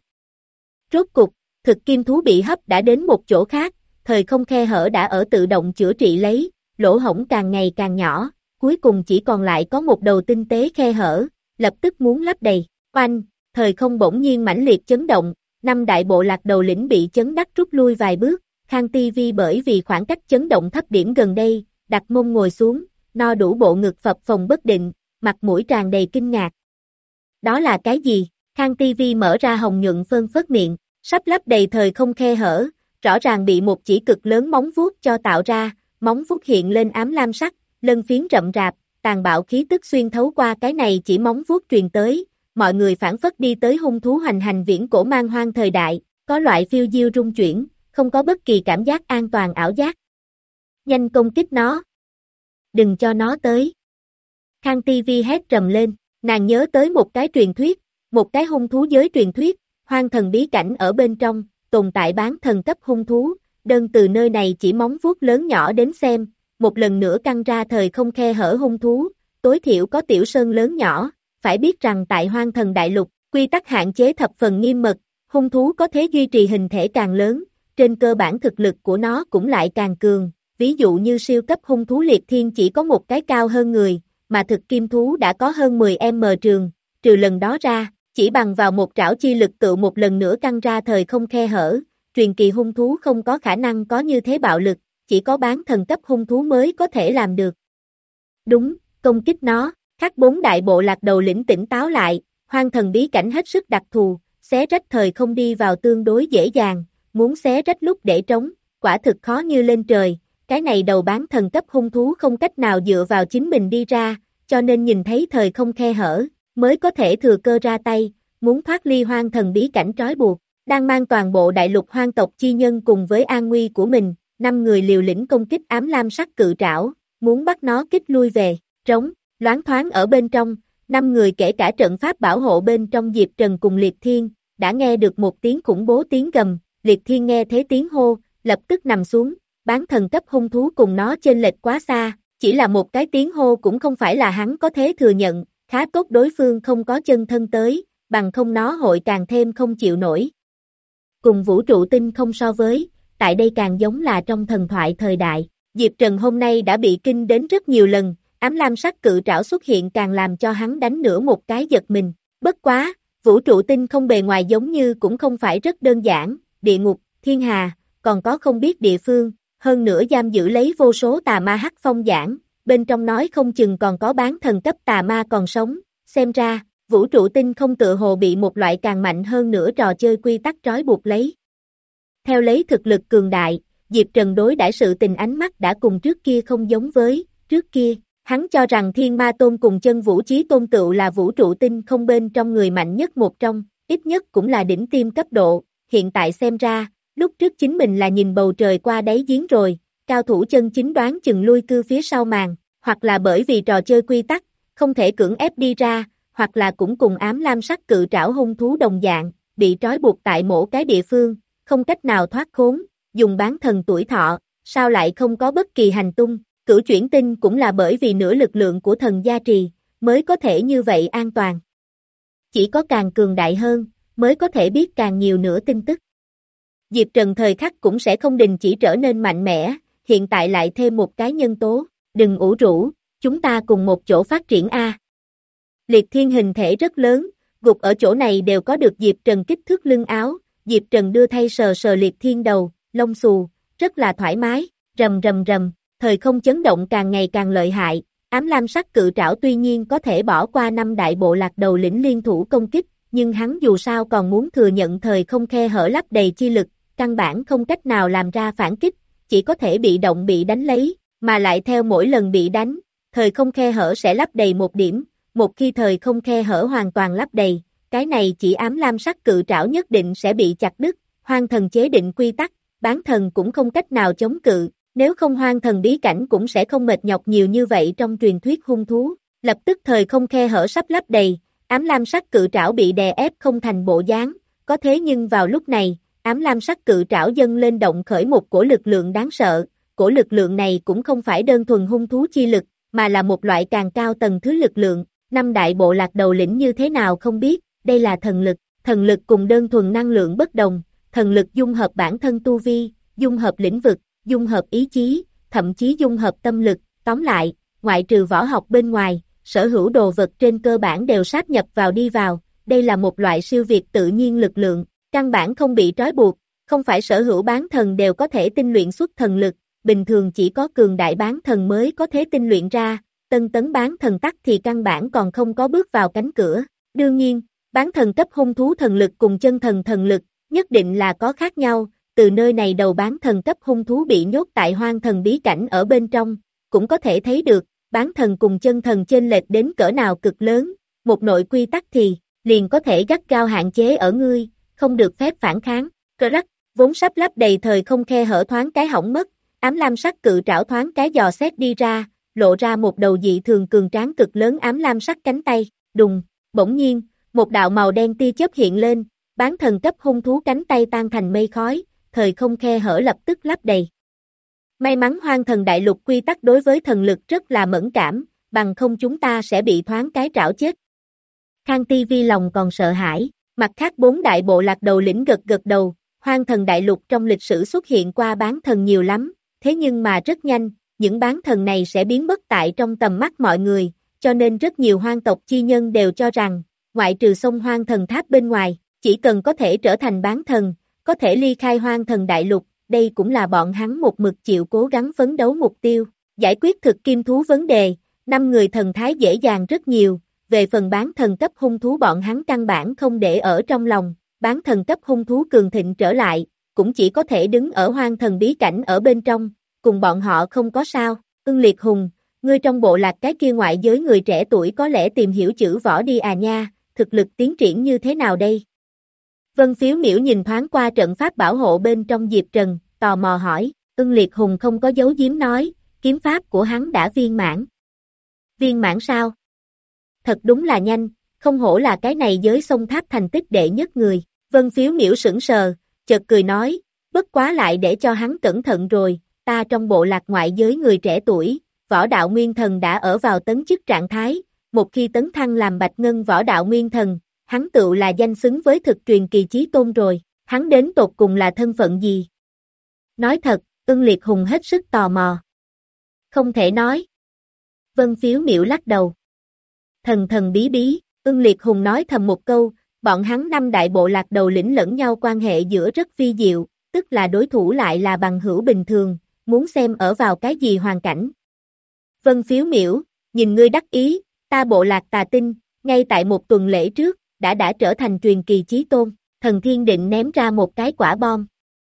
Rốt cục, thực kim thú bị hấp đã đến một chỗ khác, thời không khe hở đã ở tự động chữa trị lấy, lỗ hổng càng ngày càng nhỏ, cuối cùng chỉ còn lại có một đầu tinh tế khe hở, lập tức muốn lấp đầy, oanh, thời không bỗng nhiên mãnh liệt chấn động, năm đại bộ lạc đầu lĩnh bị chấn đắc rút lui vài bước, Khang ti vi bởi vì khoảng cách chấn động thấp điểm gần đây, đặt mông ngồi xuống, no đủ bộ ngực phập phồng bất định, mặt mũi tràn đầy kinh ngạc. Đó là cái gì? Khang ti vi mở ra hồng nhuận phơn phớt miệng, sắp lấp đầy thời không khe hở, rõ ràng bị một chỉ cực lớn móng vuốt cho tạo ra, móng vuốt hiện lên ám lam sắc, lân phiến rậm rạp, tàn bạo khí tức xuyên thấu qua cái này chỉ móng vuốt truyền tới, mọi người phản phất đi tới hung thú hoành hành viễn cổ man hoang thời đại, có loại phiêu diêu rung chuyển, không có bất kỳ cảm giác an toàn ảo giác. Nhanh công kích nó. Đừng cho nó tới. Khang ti vi hét trầm lên, nàng nhớ tới một cái truyền thuyết, một cái hung thú giới truyền thuyết, hoang thần bí cảnh ở bên trong, tồn tại bán thần cấp hung thú, đơn từ nơi này chỉ móng vuốt lớn nhỏ đến xem, một lần nữa căng ra thời không khe hở hung thú, tối thiểu có tiểu sơn lớn nhỏ, phải biết rằng tại hoang thần đại lục, quy tắc hạn chế thập phần nghiêm mật, hung thú có thể duy trì hình thể càng lớn, trên cơ bản thực lực của nó cũng lại càng cường, ví dụ như siêu cấp hung thú liệt thiên chỉ có một cái cao hơn người, mà thực kim thú đã có hơn mười mét trường, trừ lần đó ra, chỉ bằng vào một trảo chi lực tự một lần nữa căng ra thời không khe hở, truyền kỳ hung thú không có khả năng có như thế bạo lực, chỉ có bán thần cấp hung thú mới có thể làm được. Đúng, công kích nó, khắc bốn đại bộ lạc đầu lĩnh tỉnh táo lại, hoang thần bí cảnh hết sức đặc thù, xé rách thời không đi vào tương đối dễ dàng, muốn xé rách lúc để trống, quả thực khó như lên trời, cái này đầu bán thần cấp hung thú không cách nào dựa vào chính mình đi ra, cho nên nhìn thấy thời không khe hở, mới có thể thừa cơ ra tay, muốn thoát ly hoang thần bí cảnh trói buộc, đang mang toàn bộ đại lục hoang tộc chi nhân cùng với an nguy của mình, năm người liều lĩnh công kích ám lam sắc cự trảo, muốn bắt nó kích lui về, trống, loáng thoáng ở bên trong, năm người kể cả trận pháp bảo hộ bên trong Diệp Trần cùng Liệt Thiên, đã nghe được một tiếng khủng bố tiếng gầm, Liệt Thiên nghe thế tiếng hô, lập tức nằm xuống, bán thần cấp hung thú cùng nó chênh lệch quá xa, chỉ là một cái tiếng hô cũng không phải là hắn có thế thừa nhận, khá tốt đối phương không có chân thân tới, bằng không nó hội càng thêm không chịu nổi. Cùng vũ trụ tinh không so với, tại đây càng giống là trong thần thoại thời đại, Diệp Trần hôm nay đã bị kinh đến rất nhiều lần, ám lam sắc cự trảo xuất hiện càng làm cho hắn đánh nửa một cái giật mình, bất quá, vũ trụ tinh không bề ngoài giống như cũng không phải rất đơn giản, địa ngục, thiên hà, còn có không biết địa phương, hơn nữa giam giữ lấy vô số tà ma hắc phong giảng, bên trong nói không chừng còn có bán thần cấp tà ma còn sống, xem ra, vũ trụ tinh không tựa hồ bị một loại càng mạnh hơn nữa trò chơi quy tắc trói buộc lấy. Theo lấy thực lực cường đại, Diệp Trần đối đãi sự tình ánh mắt đã cùng trước kia không giống với, trước kia, hắn cho rằng Thiên Ma Tôn cùng Chân Vũ Chí Tôn tựu là vũ trụ tinh không bên trong người mạnh nhất một trong, ít nhất cũng là đỉnh tiêm cấp độ, hiện tại xem ra, lúc trước chính mình là nhìn bầu trời qua đáy giếng rồi, cao thủ chân chính đoán chừng lui cư phía sau màn, hoặc là bởi vì trò chơi quy tắc, không thể cưỡng ép đi ra, hoặc là cũng cùng ám lam sắc cự trảo hung thú đồng dạng, bị trói buộc tại mỗi cái địa phương, không cách nào thoát khốn, dùng bán thần tuổi thọ, sao lại không có bất kỳ hành tung, cửu chuyển tinh cũng là bởi vì nửa lực lượng của thần gia trì, mới có thể như vậy an toàn. Chỉ có càng cường đại hơn, mới có thể biết càng nhiều nữa tin tức. Diệp Trần thời khắc cũng sẽ không đình chỉ trở nên mạnh mẽ, hiện tại lại thêm một cái nhân tố, đừng ủ rũ, chúng ta cùng một chỗ phát triển A. Liệt Thiên hình thể rất lớn, gục ở chỗ này đều có được Diệp Trần kích thước lưng áo, Diệp Trần đưa thay sờ sờ Liệt Thiên đầu, lông xù, rất là thoải mái, rầm rầm rầm, thời không chấn động càng ngày càng lợi hại, ám lam sắc cự trảo tuy nhiên có thể bỏ qua năm đại bộ lạc đầu lĩnh liên thủ công kích, nhưng hắn dù sao còn muốn thừa nhận thời không khe hở lấp đầy chi lực, căn bản không cách nào làm ra phản kích, chỉ có thể bị động bị đánh lấy, mà lại theo mỗi lần bị đánh, thời không khe hở sẽ lấp đầy một điểm, một khi thời không khe hở hoàn toàn lấp đầy, cái này chỉ ám lam sắc cự trảo nhất định sẽ bị chặt đứt, hoang thần chế định quy tắc, bán thần cũng không cách nào chống cự, nếu không hoang thần bí cảnh cũng sẽ không mệt nhọc nhiều như vậy trong truyền thuyết hung thú, lập tức thời không khe hở sắp lấp đầy, ám lam sắc cự trảo bị đè ép không thành bộ dáng, có thế nhưng vào lúc này, ám lam sắc cự trảo dâng lên động khởi một cổ lực lượng đáng sợ, cổ lực lượng này cũng không phải đơn thuần hung thú chi lực, mà là một loại càng cao tầng thứ lực lượng, năm đại bộ lạc đầu lĩnh như thế nào không biết, đây là thần lực, thần lực cùng đơn thuần năng lượng bất đồng, thần lực dung hợp bản thân tu vi, dung hợp lĩnh vực, dung hợp ý chí, thậm chí dung hợp tâm lực, tóm lại, ngoại trừ võ học bên ngoài, sở hữu đồ vật trên cơ bản đều sáp nhập vào đi vào, đây là một loại siêu việt tự nhiên lực lượng, căn bản không bị trói buộc, không phải sở hữu bán thần đều có thể tinh luyện xuất thần lực, bình thường chỉ có cường đại bán thần mới có thể tinh luyện ra, tân tấn bán thần tắc thì căn bản còn không có bước vào cánh cửa, đương nhiên, bán thần cấp hung thú thần lực cùng chân thần thần lực, nhất định là có khác nhau, từ nơi này đầu bán thần cấp hung thú bị nhốt tại hoang thần bí cảnh ở bên trong, cũng có thể thấy được, bán thần cùng chân thần chênh lệch đến cỡ nào cực lớn, một nội quy tắc thì, liền có thể gắt gao hạn chế ở ngươi, không được phép phản kháng, cơ rắc, vốn sắp lấp đầy thời không khe hở thoáng cái hỏng mất, ám lam sắc cự trảo thoáng cái dò xét đi ra, lộ ra một đầu dị thường cường tráng cực lớn ám lam sắc cánh tay, đùng, bỗng nhiên, một đạo màu đen tia chớp hiện lên, bán thần cấp hung thú cánh tay tan thành mây khói, thời không khe hở lập tức lấp đầy. May mắn hoang thần đại lục quy tắc đối với thần lực rất là mẫn cảm, bằng không chúng ta sẽ bị thoáng cái trảo chết. Khang Ti Vi lòng còn sợ hãi, mặt khác bốn đại bộ lạc đầu lĩnh gật gật đầu, hoang thần đại lục trong lịch sử xuất hiện qua bán thần nhiều lắm, thế nhưng mà rất nhanh, những bán thần này sẽ biến mất tại trong tầm mắt mọi người, cho nên rất nhiều hoang tộc chi nhân đều cho rằng, ngoại trừ sông Hoang Thần Tháp bên ngoài, chỉ cần có thể trở thành bán thần, có thể ly khai Hoang Thần Đại Lục, đây cũng là bọn hắn một mực chịu cố gắng phấn đấu mục tiêu. Giải quyết thực kim thú vấn đề, năm người thần thái dễ dàng rất nhiều, về phần bán thần cấp hung thú bọn hắn căn bản không để ở trong lòng, bán thần cấp hung thú cường thịnh trở lại, cũng chỉ có thể đứng ở Hoang Thần bí cảnh ở bên trong, cùng bọn họ không có sao. Ưng Liệt Hùng, ngươi trong bộ lạc cái kia ngoại giới người trẻ tuổi có lẽ tìm hiểu chữ võ đi à nha, thực lực tiến triển như thế nào đây? Vân Phiếu Miểu nhìn thoáng qua trận pháp bảo hộ bên trong Diệp Trần, tò mò hỏi, Ưng Liệt Hùng không có giấu giếm nói, kiếm pháp của hắn đã viên mãn. Viên mãn sao? Thật đúng là nhanh, không hổ là cái này giới sông tháp thành tích đệ nhất người. Vân Phiếu Miểu sững sờ, chợt cười nói, bất quá lại để cho hắn cẩn thận rồi, ta trong bộ lạc ngoại giới người trẻ tuổi, võ đạo nguyên thần đã ở vào tấn chức trạng thái, một khi tấn thăng làm bạch ngân võ đạo nguyên thần, hắn tựu là danh xứng với thực truyền kỳ chí tôn rồi, hắn đến tột cùng là thân phận gì? Nói thật, Ưng Liệt Hùng hết sức tò mò. Không thể nói. Vân Phiếu Miểu lắc đầu. Thần thần bí bí, Ưng Liệt Hùng nói thầm một câu, bọn hắn năm đại bộ lạc đầu lĩnh lẫn nhau quan hệ giữa rất phi diệu, tức là đối thủ lại là bằng hữu bình thường, muốn xem ở vào cái gì hoàn cảnh. Vân Phiếu Miểu, nhìn ngươi đắc ý, ta bộ lạc Tà Tinh, ngay tại một tuần lễ trước, đã đã trở thành truyền kỳ chí tôn, Thần Thiên Định ném ra một cái quả bom.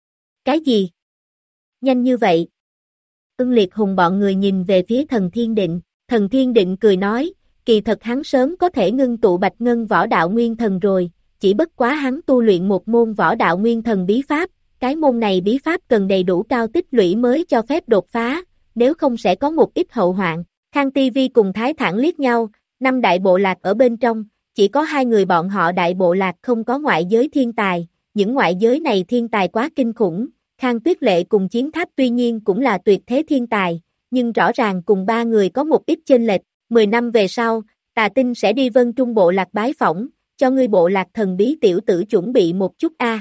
Cái gì? Nhanh như vậy? Ưng Liệt Hùng bọn người nhìn về phía Thần Thiên Định, Thần Thiên Định cười nói, kỳ thật hắn sớm có thể ngưng tụ bạch ngân võ đạo nguyên thần rồi, chỉ bất quá hắn tu luyện một môn võ đạo nguyên thần bí pháp, cái môn này bí pháp cần đầy đủ cao tích lũy mới cho phép đột phá, nếu không sẽ có một ít hậu hoạn. Khang ti vi cùng Thái Thản liếc nhau, năm đại bộ lạc ở bên trong, chỉ có hai người bọn họ đại bộ lạc không có ngoại giới thiên tài, những ngoại giới này thiên tài quá kinh khủng, Khang Tuyết Lệ cùng Chiến Tháp tuy nhiên cũng là tuyệt thế thiên tài, nhưng rõ ràng cùng ba người có một ít chênh lệch, mười năm về sau, Tà Tinh sẽ đi Vân Trung bộ lạc bái phỏng, cho ngươi bộ lạc thần bí tiểu tử chuẩn bị một chút a. À.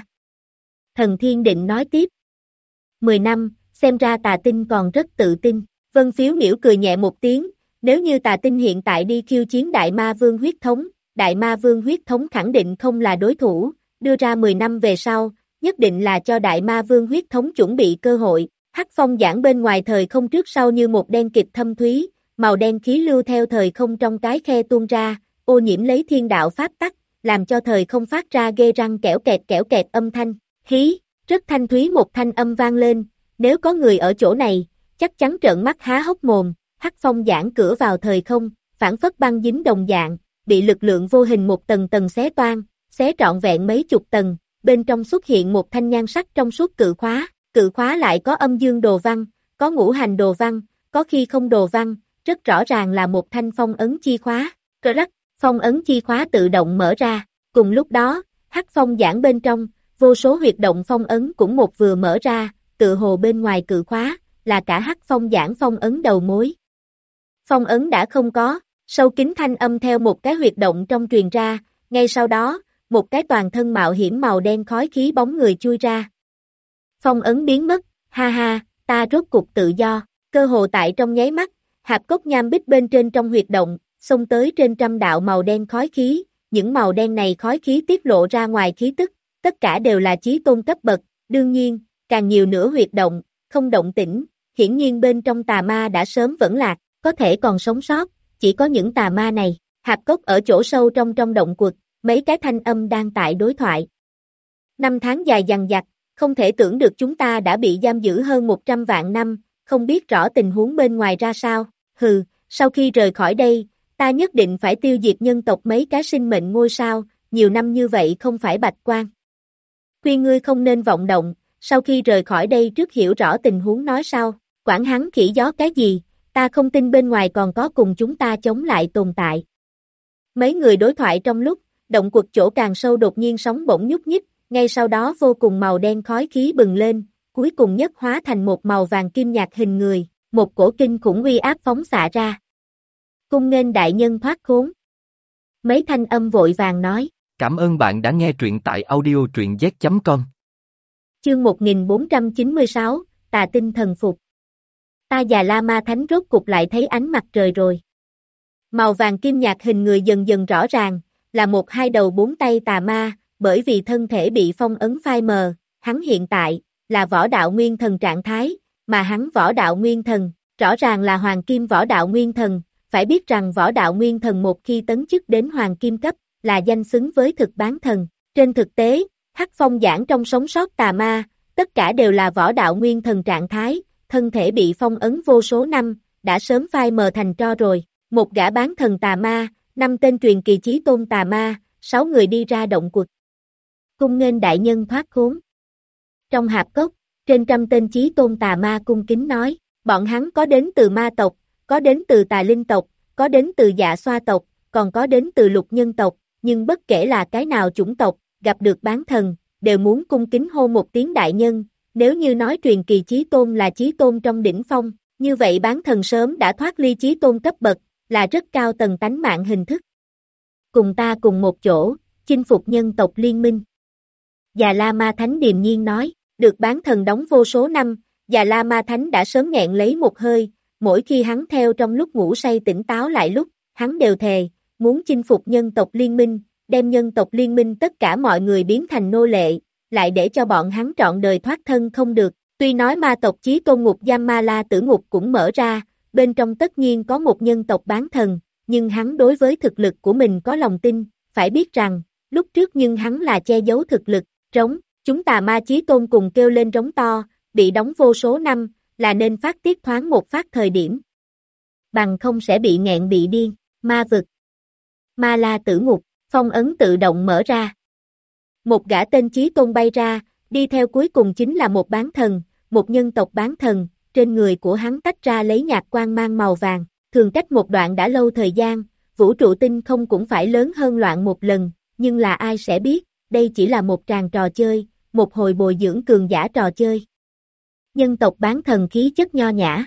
Thần Thiên Định nói tiếp. mười năm, xem ra Tà Tinh còn rất tự tin, Vân Phiếu Miểu cười nhẹ một tiếng, nếu như Tà Tinh hiện tại đi khiêu chiến Đại Ma Vương huyết thống, Đại Ma Vương huyết thống khẳng định không là đối thủ, đưa ra mười năm về sau, nhất định là cho Đại Ma Vương huyết thống chuẩn bị cơ hội. Hắc phong giảng bên ngoài thời không trước sau như một đen kịt thâm thúy, màu đen khí lưu theo thời không trong cái khe tuôn ra, ô nhiễm lấy thiên đạo pháp tắc, làm cho thời không phát ra ghê răng kẽo kẹt kẽo kẹt âm thanh. Hí, rất thanh thúy một thanh âm vang lên, nếu có người ở chỗ này, chắc chắn trợn mắt há hốc mồm. Hắc phong giảng cửa vào thời không, phản phất băng dính đồng dạng, bị lực lượng vô hình một tầng tầng xé toang, xé trọn vẹn mấy chục tầng, bên trong xuất hiện một thanh nhan sắc trong suốt cự khóa, cự khóa lại có âm dương đồ văn, có ngũ hành đồ văn, có khi không đồ văn, rất rõ ràng là một thanh phong ấn chi khóa. Cơ rắc, phong ấn chi khóa tự động mở ra, cùng lúc đó, hắc phong giảng bên trong, vô số huyệt động phong ấn cũng một vừa mở ra, tự hồ bên ngoài cự khóa, là cả hắc phong giảng phong ấn đầu mối. Phong ấn đã không có, sâu kín thanh âm theo một cái huyệt động trong truyền ra, ngay sau đó, một cái toàn thân mạo hiểm màu đen khói khí bóng người chui ra. Phong ấn biến mất, ha ha, ta rốt cục tự do, cơ hồ tại trong nháy mắt, hạp cốc nham bích bên trên trong huyệt động, xông tới trên trăm đạo màu đen khói khí, những màu đen này khói khí tiết lộ ra ngoài khí tức, tất cả đều là chí tôn cấp bậc, đương nhiên, càng nhiều nữa huyệt động, không động tĩnh, hiển nhiên bên trong tà ma đã sớm vẫn lạc, có thể còn sống sót, chỉ có những tà ma này, hạp cốc ở chỗ sâu trong trong động quật, mấy cái thanh âm đang tại đối thoại. Năm tháng dài dằng dặc, không thể tưởng được chúng ta đã bị giam giữ hơn một trăm vạn năm, không biết rõ tình huống bên ngoài ra sao, hừ, sau khi rời khỏi đây, ta nhất định phải tiêu diệt nhân tộc mấy cái sinh mệnh ngôi sao, nhiều năm như vậy không phải bạch quan. Khuyên ngươi không nên vọng động, sau khi rời khỏi đây trước hiểu rõ tình huống nói sau, quản hắn khỉ gió cái gì, ta không tin bên ngoài còn có cùng chúng ta chống lại tồn tại. Mấy người đối thoại trong lúc, động quật chỗ càng sâu đột nhiên sóng bỗng nhúc nhích, ngay sau đó vô cùng màu đen khói khí bừng lên, cuối cùng nhất hóa thành một màu vàng kim nhạt hình người, một cổ kinh khủng uy áp phóng xạ ra. Cung nghênh đại nhân thoát khốn. Mấy thanh âm vội vàng nói. Cảm ơn bạn đã nghe truyện tại audio truyện z chấm com. Chương một nghìn bốn trăm chín mươi sáu, Tà Tinh thần phục. Ta già La Ma Thánh rốt cục lại thấy ánh mặt trời rồi. Màu vàng kim nhạt hình người dần dần rõ ràng, là một hai đầu bốn tay tà ma, bởi vì thân thể bị phong ấn phai mờ, hắn hiện tại, là võ đạo nguyên thần trạng thái, mà hắn võ đạo nguyên thần, rõ ràng là hoàng kim võ đạo nguyên thần, phải biết rằng võ đạo nguyên thần một khi tấn chức đến hoàng kim cấp, là danh xứng với thực bán thần. Trên thực tế, Hắc Phong giảng trong sống sót tà ma, tất cả đều là võ đạo nguyên thần trạng thái, thân thể bị phong ấn vô số năm, đã sớm phai mờ thành tro rồi. Một gã bán thần tà ma, năm tên truyền kỳ chí tôn tà ma, sáu người đi ra động quật. Cung nghênh đại nhân thoát khốn. Trong hạp cốc, trên trăm tên chí tôn tà ma cung kính nói, bọn hắn có đến từ ma tộc, có đến từ tà linh tộc, có đến từ dạ xoa tộc, còn có đến từ lục nhân tộc, nhưng bất kể là cái nào chủng tộc, gặp được bán thần, đều muốn cung kính hô một tiếng đại nhân, nếu như nói truyền kỳ chí tôn là chí tôn trong đỉnh phong, như vậy bán thần sớm đã thoát ly chí tôn cấp bậc, là rất cao tầng tánh mạng hình thức. Cùng ta cùng một chỗ, chinh phục nhân tộc liên minh. Già La Ma Thánh điềm nhiên nói, được bán thần đóng vô số năm, Già La Ma Thánh đã sớm nghẹn lấy một hơi, mỗi khi hắn theo trong lúc ngủ say tỉnh táo lại lúc, hắn đều thề, muốn chinh phục nhân tộc liên minh, đem nhân tộc liên minh tất cả mọi người biến thành nô lệ, lại để cho bọn hắn trọn đời thoát thân không được. Tuy nói ma tộc chí tôn ngục giam Ma La Tử Ngục cũng mở ra, bên trong tất nhiên có một nhân tộc bán thần, nhưng hắn đối với thực lực của mình có lòng tin, phải biết rằng, lúc trước nhưng hắn là che giấu thực lực, trống, chúng tà ma chí tôn cùng kêu lên trống to, bị đóng vô số năm, là nên phát tiết thoáng một phát thời điểm. Bằng không sẽ bị nghẹn bị điên, ma vực. Ma La Tử Ngục, phong ấn tự động mở ra. Một gã tên chí tôn bay ra, đi theo cuối cùng chính là một bán thần, một nhân tộc bán thần, trên người của hắn tách ra lấy nhạt quang mang màu vàng, thường cách một đoạn đã lâu thời gian, vũ trụ tinh không cũng phải lớn hơn loạn một lần, nhưng là ai sẽ biết, đây chỉ là một tràng trò chơi, một hồi bồi dưỡng cường giả trò chơi. Nhân tộc bán thần khí chất nho nhã.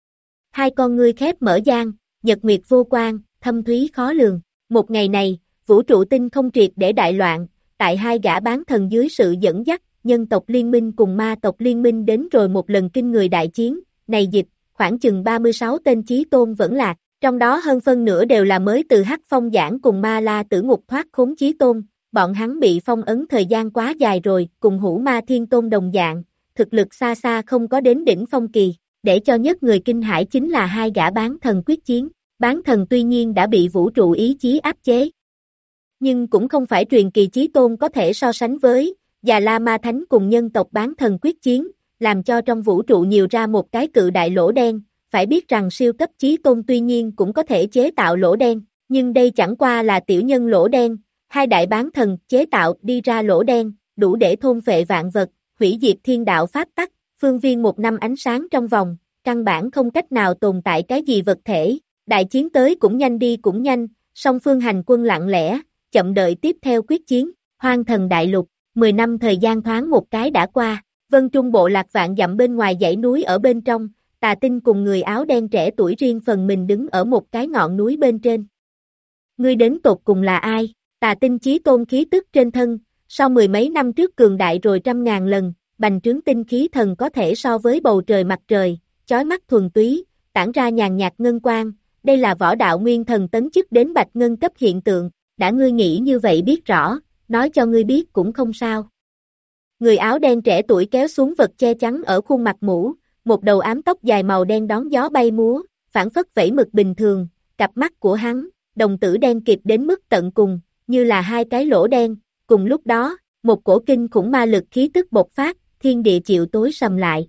Hai con ngươi khép mở gian, nhật nguyệt vô quang, thâm thúy khó lường. Một ngày này, vũ trụ tinh không triệt để đại loạn, tại hai gã bán thần dưới sự dẫn dắt, nhân tộc liên minh cùng ma tộc liên minh đến rồi một lần kinh người đại chiến, này dịch, khoảng chừng ba mươi sáu tên chí tôn vẫn lạc, trong đó hơn phân nửa đều là mới từ Hắc Phong giảng cùng Ma La Tử Ngục thoát khốn chí tôn, bọn hắn bị phong ấn thời gian quá dài rồi, cùng Hữu Ma Thiên Tôn đồng dạng, thực lực xa xa không có đến đỉnh phong kỳ, để cho nhất người kinh hãi chính là hai gã bán thần quyết chiến, bán thần tuy nhiên đã bị vũ trụ ý chí áp chế, nhưng cũng không phải truyền kỳ chí tôn có thể so sánh với, Già La Ma Thánh cùng nhân tộc bán thần quyết chiến, làm cho trong vũ trụ nhiều ra một cái cự đại lỗ đen, phải biết rằng siêu cấp chí tôn tuy nhiên cũng có thể chế tạo lỗ đen, nhưng đây chẳng qua là tiểu nhân lỗ đen, hai đại bán thần chế tạo đi ra lỗ đen, đủ để thôn phệ vạn vật, hủy diệt thiên đạo pháp tắc, phương viên một năm ánh sáng trong vòng, căn bản không cách nào tồn tại cái gì vật thể, đại chiến tới cũng nhanh đi cũng nhanh, song phương hành quân lặng lẽ, chậm đợi tiếp theo quyết chiến, Hoang Thần Đại Lục, mười năm thời gian thoáng một cái đã qua, Vân Trung bộ lạc vạn dặm bên ngoài dãy núi ở bên trong, Tà Tinh cùng người áo đen trẻ tuổi riêng phần mình đứng ở một cái ngọn núi bên trên. Ngươi đến tột cùng là ai? Tà Tinh chí tôn khí tức trên thân, sau mười mấy năm trước cường đại rồi trăm ngàn lần, bành trướng tinh khí thần có thể so với bầu trời mặt trời, chói mắt thuần túy, tản ra nhàn nhạt ngân quang, đây là võ đạo nguyên thần tấn chức đến bạch ngân cấp hiện tượng, đã ngươi nghĩ như vậy biết rõ, nói cho ngươi biết cũng không sao. Người áo đen trẻ tuổi kéo xuống vật che chắn ở khuôn mặt mũ, một đầu ám tóc dài màu đen đón gió bay múa, phản phất vẫy mực bình thường, cặp mắt của hắn, đồng tử đen kịt đến mức tận cùng, như là hai cái lỗ đen, cùng lúc đó, một cổ kinh khủng ma lực khí tức bộc phát, thiên địa chịu tối sầm lại.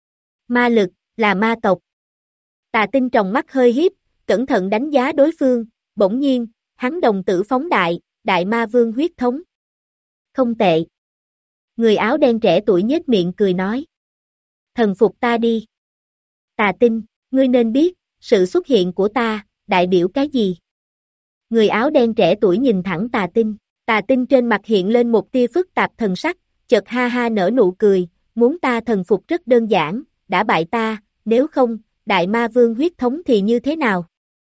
Ma lực, là ma tộc. Tà Tinh tròng mắt hơi hiếp, cẩn thận đánh giá đối phương, bỗng nhiên, hắn đồng tử phóng đại, đại ma vương huyết thống. Không tệ. Người áo đen trẻ tuổi nhếch miệng cười nói. Thần phục ta đi. Tà Tinh, ngươi nên biết, sự xuất hiện của ta, đại biểu cái gì? Người áo đen trẻ tuổi nhìn thẳng Tà Tinh, Tà Tinh trên mặt hiện lên một tia phức tạp thần sắc, chợt ha ha nở nụ cười, muốn ta thần phục rất đơn giản, đã bại ta, nếu không, đại ma vương huyết thống thì như thế nào?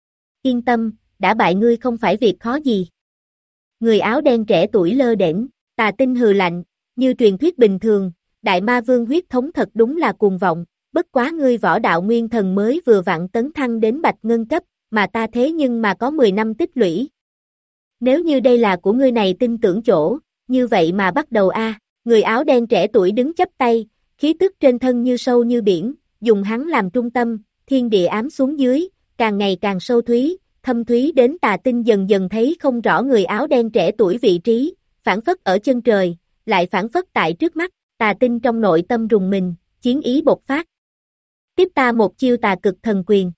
Yên tâm, đã bại ngươi không phải việc khó gì. Người áo đen trẻ tuổi lơ đễnh, Tà Tinh hừ lạnh, như truyền thuyết bình thường, đại ma vương huyết thống thật đúng là cuồng vọng, bất quá ngươi võ đạo nguyên thần mới vừa vặn tấn thăng đến bạch ngân cấp, mà ta thế nhưng mà có mười năm tích lũy. Nếu như đây là của ngươi này tin tưởng chỗ, như vậy mà bắt đầu a. Người áo đen trẻ tuổi đứng chắp tay, khí tức trên thân như sâu như biển, dùng hắn làm trung tâm, thiên địa ám xuống dưới, càng ngày càng sâu thúy, thâm thúy đến Tà Tinh dần dần thấy không rõ người áo đen trẻ tuổi vị trí, phản phất ở chân trời, lại phản phất tại trước mắt, Tà Tinh trong nội tâm rùng mình, chiến ý bộc phát. Tiếp ta một chiêu Tà Cực Thần Quyền.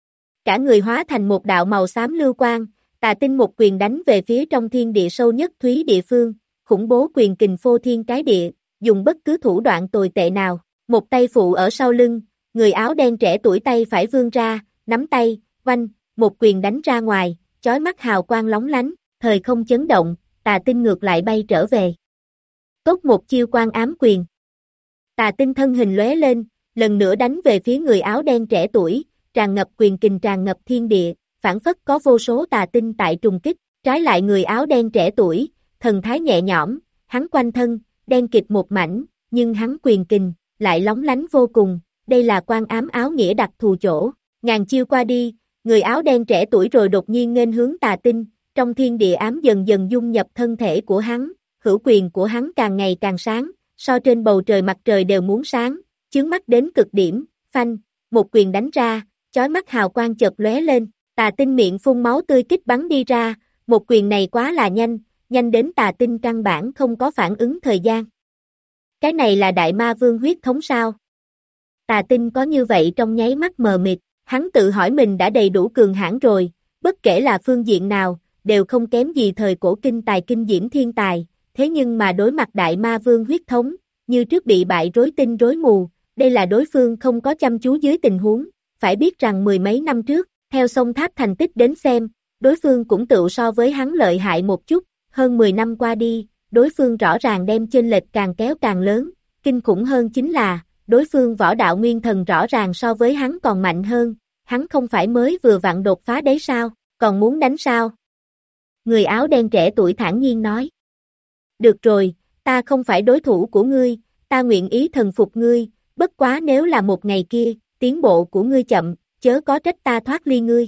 Cả người hóa thành một đạo màu xám lưu quang, Tà Tinh một quyền đánh về phía trong thiên địa sâu nhất thúy địa phương, khủng bố quyền kình phô thiên cái địa, dùng bất cứ thủ đoạn tồi tệ nào, một tay phụ ở sau lưng, người áo đen trẻ tuổi tay phải vươn ra, nắm tay, oanh, một quyền đánh ra ngoài, chói mắt hào quang lóng lánh, thời không chấn động, Tà Tinh ngược lại bay trở về. Cốc một chiêu quan ám quyền. Tà Tinh thân hình lóe lên, lần nữa đánh về phía người áo đen trẻ tuổi, tràn ngập quyền kình tràn ngập thiên địa, phản phất có vô số tà tinh tại trùng kích, trái lại người áo đen trẻ tuổi, thần thái nhẹ nhõm, hắn quanh thân, đen kịt một mảnh, nhưng hắn quyền kình, lại lóng lánh vô cùng, đây là quan ám áo nghĩa đặc thù chỗ, ngàn chiêu qua đi, người áo đen trẻ tuổi rồi đột nhiên nghênh hướng tà tinh, trong thiên địa ám dần dần dung nhập thân thể của hắn, hữu quyền của hắn càng ngày càng sáng, so trên bầu trời mặt trời đều muốn sáng, chướng mắt đến cực điểm, phanh, một quyền đánh ra, chói mắt hào quang chợt lóe lên, Tà Tinh miệng phun máu tươi kích bắn đi ra, một quyền này quá là nhanh, nhanh đến Tà Tinh căn bản không có phản ứng thời gian. Cái này là Đại Ma Vương huyết thống sao? Tà Tinh có như vậy trong nháy mắt mờ mịt, hắn tự hỏi mình đã đầy đủ cường hãn rồi, bất kể là phương diện nào, đều không kém gì thời cổ kinh tài kinh diễm thiên tài, thế nhưng mà đối mặt Đại Ma Vương huyết thống, như trước bị bại rối tinh rối mù, đây là đối phương không có chăm chú dưới tình huống, phải biết rằng mười mấy năm trước, theo sông Tháp thành tích đến xem, đối phương cũng tự so với hắn lợi hại một chút, hơn mười năm qua đi, đối phương rõ ràng đem chênh lệch càng kéo càng lớn, kinh khủng hơn chính là, đối phương võ đạo nguyên thần rõ ràng so với hắn còn mạnh hơn, hắn không phải mới vừa vặn đột phá đấy sao, còn muốn đánh sao? Người áo đen trẻ tuổi thản nhiên nói. Được rồi, ta không phải đối thủ của ngươi, ta nguyện ý thần phục ngươi, bất quá nếu là một ngày kia, tiến bộ của ngươi chậm, chớ có trách ta thoát ly ngươi.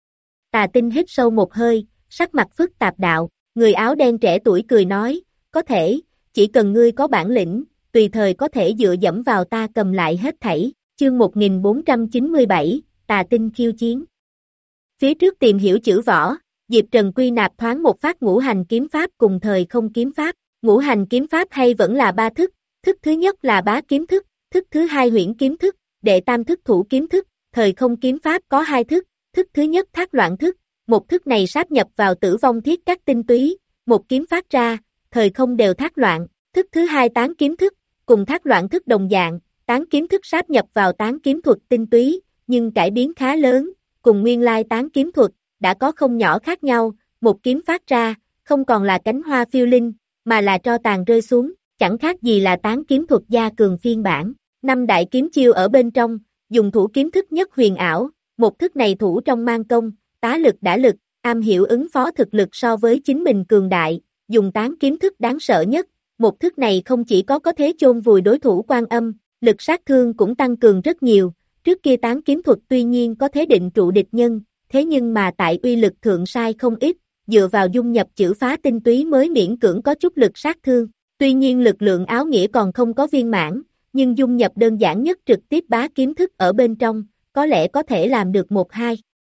Tà Tinh hít sâu một hơi, sắc mặt phức tạp đạo, người áo đen trẻ tuổi cười nói, có thể, chỉ cần ngươi có bản lĩnh, tùy thời có thể dựa dẫm vào ta cầm lại hết thảy, chương một nghìn bốn trăm chín mươi bảy, Tà Tinh khiêu chiến. Phía trước tìm hiểu chữ võ, Diệp Trần quy nạp thoáng một phát ngũ hành kiếm pháp cùng thời không kiếm pháp, ngũ hành kiếm pháp hay vẫn là ba thức, thức thứ nhất là bá kiếm thức, thức thứ hai huyễn kiếm thức, đệ tam thức thủ kiếm thức, thời không kiếm pháp có hai thức, thức thứ nhất thác loạn thức, một thức này sáp nhập vào tử vong thiết các tinh túy, một kiếm phát ra, thời không đều thác loạn, thức thứ hai tán kiếm thức, cùng thác loạn thức đồng dạng, tán kiếm thức sáp nhập vào tán kiếm thuật tinh túy, nhưng cải biến khá lớn, cùng nguyên lai tán kiếm thuật, đã có không nhỏ khác nhau, một kiếm phát ra, không còn là cánh hoa phiêu linh, mà là tro tàn rơi xuống, chẳng khác gì là tán kiếm thuật gia cường phiên bản. Năm đại kiếm chiêu ở bên trong, dùng thủ kiếm thức nhất huyền ảo, một thức này thủ trong mang công, tá lực đả lực, am hiểu ứng phó thực lực so với chính mình cường đại, dùng tán kiếm thức đáng sợ nhất, một thức này không chỉ có có thể chôn vùi đối thủ quan âm, lực sát thương cũng tăng cường rất nhiều, trước kia tán kiếm thuật tuy nhiên có thể định trụ địch nhân, thế nhưng mà tại uy lực thượng sai không ít, dựa vào dung nhập chữ phá tinh túy mới miễn cưỡng có chút lực sát thương, tuy nhiên lực lượng áo nghĩa còn không có viên mãn, nhưng dung nhập đơn giản nhất trực tiếp bá kiếm thức ở bên trong, có lẽ có thể làm được một hai.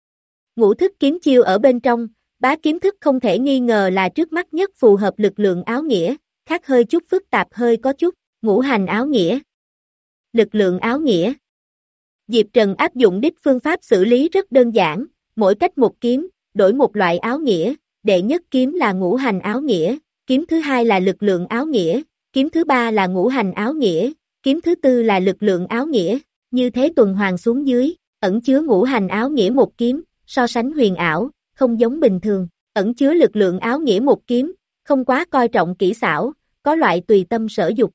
Ngũ thức kiếm chiêu ở bên trong, bá kiếm thức không thể nghi ngờ là trước mắt nhất phù hợp lực lượng áo nghĩa, khác hơi chút phức tạp hơi có chút, ngũ hành áo nghĩa. Lực lượng áo nghĩa. Diệp Trần áp dụng đích phương pháp xử lý rất đơn giản, mỗi cách một kiếm, đổi một loại áo nghĩa, đệ nhất kiếm là ngũ hành áo nghĩa, kiếm thứ hai là lực lượng áo nghĩa, kiếm thứ ba là ngũ hành áo nghĩa, kiếm thứ tư là lực lượng áo nghĩa, như thế tuần hoàn xuống dưới, ẩn chứa ngũ hành áo nghĩa một kiếm, so sánh huyền ảo, không giống bình thường, ẩn chứa lực lượng áo nghĩa một kiếm, không quá coi trọng kỹ xảo, có loại tùy tâm sở dục.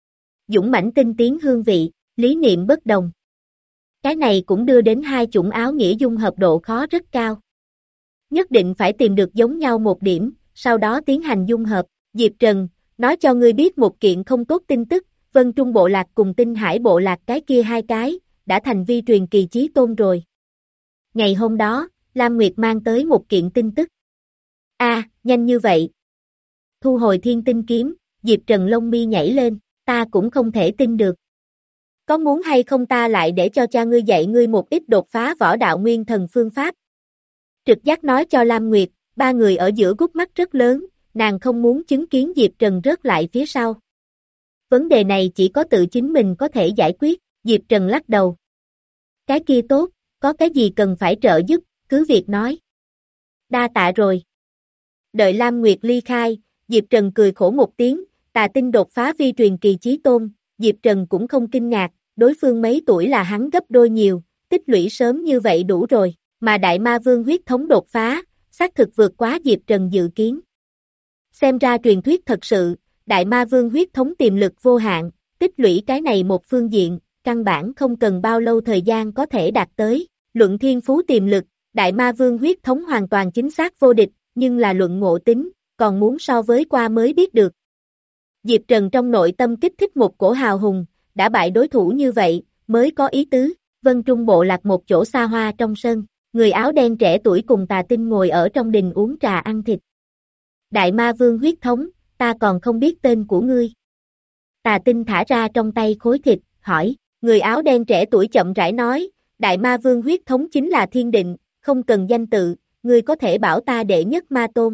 Dũng mãnh tinh tiến hương vị, lý niệm bất đồng. Cái này cũng đưa đến hai chủng áo nghĩa dung hợp độ khó rất cao. Nhất định phải tìm được giống nhau một điểm, sau đó tiến hành dung hợp. Diệp Trần, nói cho ngươi biết một kiện không tốt tin tức, Vân Trung Bộ Lạc cùng Tinh Hải Bộ Lạc cái kia hai cái, đã thành vi truyền kỳ chí tôn rồi. Ngày hôm đó, Lam Nguyệt mang tới một kiện tin tức. A, nhanh như vậy. Thu hồi thiên tinh kiếm, Diệp Trần lông mi nhảy lên, ta cũng không thể tin được. Có muốn hay không ta lại để cho cha ngươi dạy ngươi một ít đột phá võ đạo nguyên thần phương pháp. Trực giác nói cho Lam Nguyệt, ba người ở giữa gút mắt rất lớn, nàng không muốn chứng kiến Diệp Trần rớt lại phía sau. Vấn đề này chỉ có tự chính mình có thể giải quyết, Diệp Trần lắc đầu. Cái kia tốt, có cái gì cần phải trợ giúp, cứ việc nói. Đa tạ rồi. Đợi Lam Nguyệt ly khai, Diệp Trần cười khổ một tiếng, Tà Tinh đột phá vi truyền kỳ chí tôn, Diệp Trần cũng không kinh ngạc, đối phương mấy tuổi là hắn gấp đôi nhiều, tích lũy sớm như vậy đủ rồi, mà Đại Ma Vương huyết thống đột phá, xác thực vượt quá Diệp Trần dự kiến. Xem ra truyền thuyết thật sự, Đại Ma Vương huyết thống tiềm lực vô hạn, tích lũy cái này một phương diện, căn bản không cần bao lâu thời gian có thể đạt tới, luận thiên phú tiềm lực, Đại Ma Vương huyết thống hoàn toàn chính xác vô địch, nhưng là luận ngộ tính, còn muốn so với qua mới biết được. Diệp Trần trong nội tâm kích thích một cổ hào hùng, đã bại đối thủ như vậy, mới có ý tứ, Vân Trung bộ lạc một chỗ xa hoa trong sân, người áo đen trẻ tuổi cùng Tà Tinh ngồi ở trong đình uống trà ăn thịt. Đại Ma Vương huyết thống, ta còn không biết tên của ngươi. Tà Tinh thả ra trong tay khối thịt, hỏi, người áo đen trẻ tuổi chậm rãi nói, Đại Ma Vương huyết thống chính là thiên định, không cần danh tự, ngươi có thể bảo ta đệ nhất ma tôn.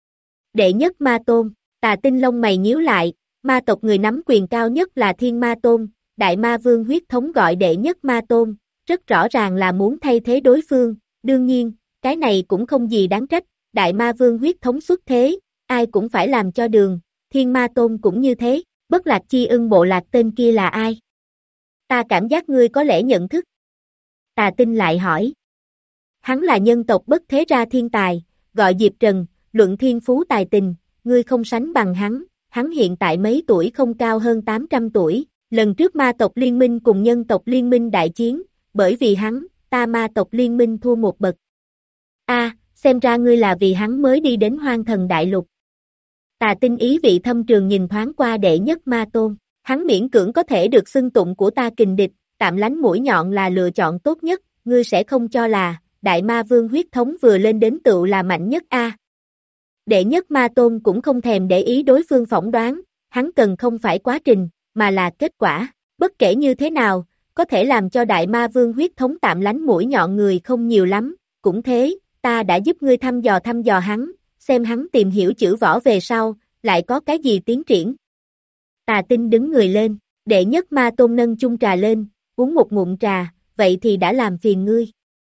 Đệ nhất ma tôn, Tà Tinh lông mày nhíu lại, ma tộc người nắm quyền cao nhất là thiên ma tôn, Đại Ma Vương huyết thống gọi đệ nhất ma tôn, rất rõ ràng là muốn thay thế đối phương, đương nhiên, cái này cũng không gì đáng trách, Đại Ma Vương huyết thống xuất thế, ai cũng phải làm cho đường, thiên ma tôn cũng như thế, Bất Lạc Chi Ưng bộ lạc tên kia là ai? Ta cảm giác ngươi có lẽ nhận thức. Tà Tinh lại hỏi. Hắn là nhân tộc Bất Thế Ra thiên tài, gọi Diệp Trần, luận thiên phú tài tình, ngươi không sánh bằng hắn, hắn hiện tại mấy tuổi không cao hơn tám trăm tuổi, lần trước ma tộc liên minh cùng nhân tộc liên minh đại chiến, bởi vì hắn, ta ma tộc liên minh thua một bậc. A, xem ra ngươi là vì hắn mới đi đến Hoang Thần Đại Lục. Tà Tinh ý vị thâm trường nhìn thoáng qua đệ nhất ma tôn, hắn miễn cưỡng có thể được xưng tụng của ta kình địch, tạm lánh mũi nhọn là lựa chọn tốt nhất, ngươi sẽ không cho là, Đại Ma Vương huyết thống vừa lên đến tựu là mạnh nhất a. Đệ nhất ma tôn cũng không thèm để ý đối phương phỏng đoán, hắn cần không phải quá trình, mà là kết quả, bất kể như thế nào, có thể làm cho Đại Ma Vương huyết thống tạm lánh mũi nhọn người không nhiều lắm, cũng thế, ta đã giúp ngươi thăm dò thăm dò hắn, xem hắn tìm hiểu chữ võ về sau, lại có cái gì tiến triển. Tà Tinh đứng người lên, đệ nhất ma tôn nâng chung trà lên, uống một ngụm trà, vậy thì đã làm phiền ngươi.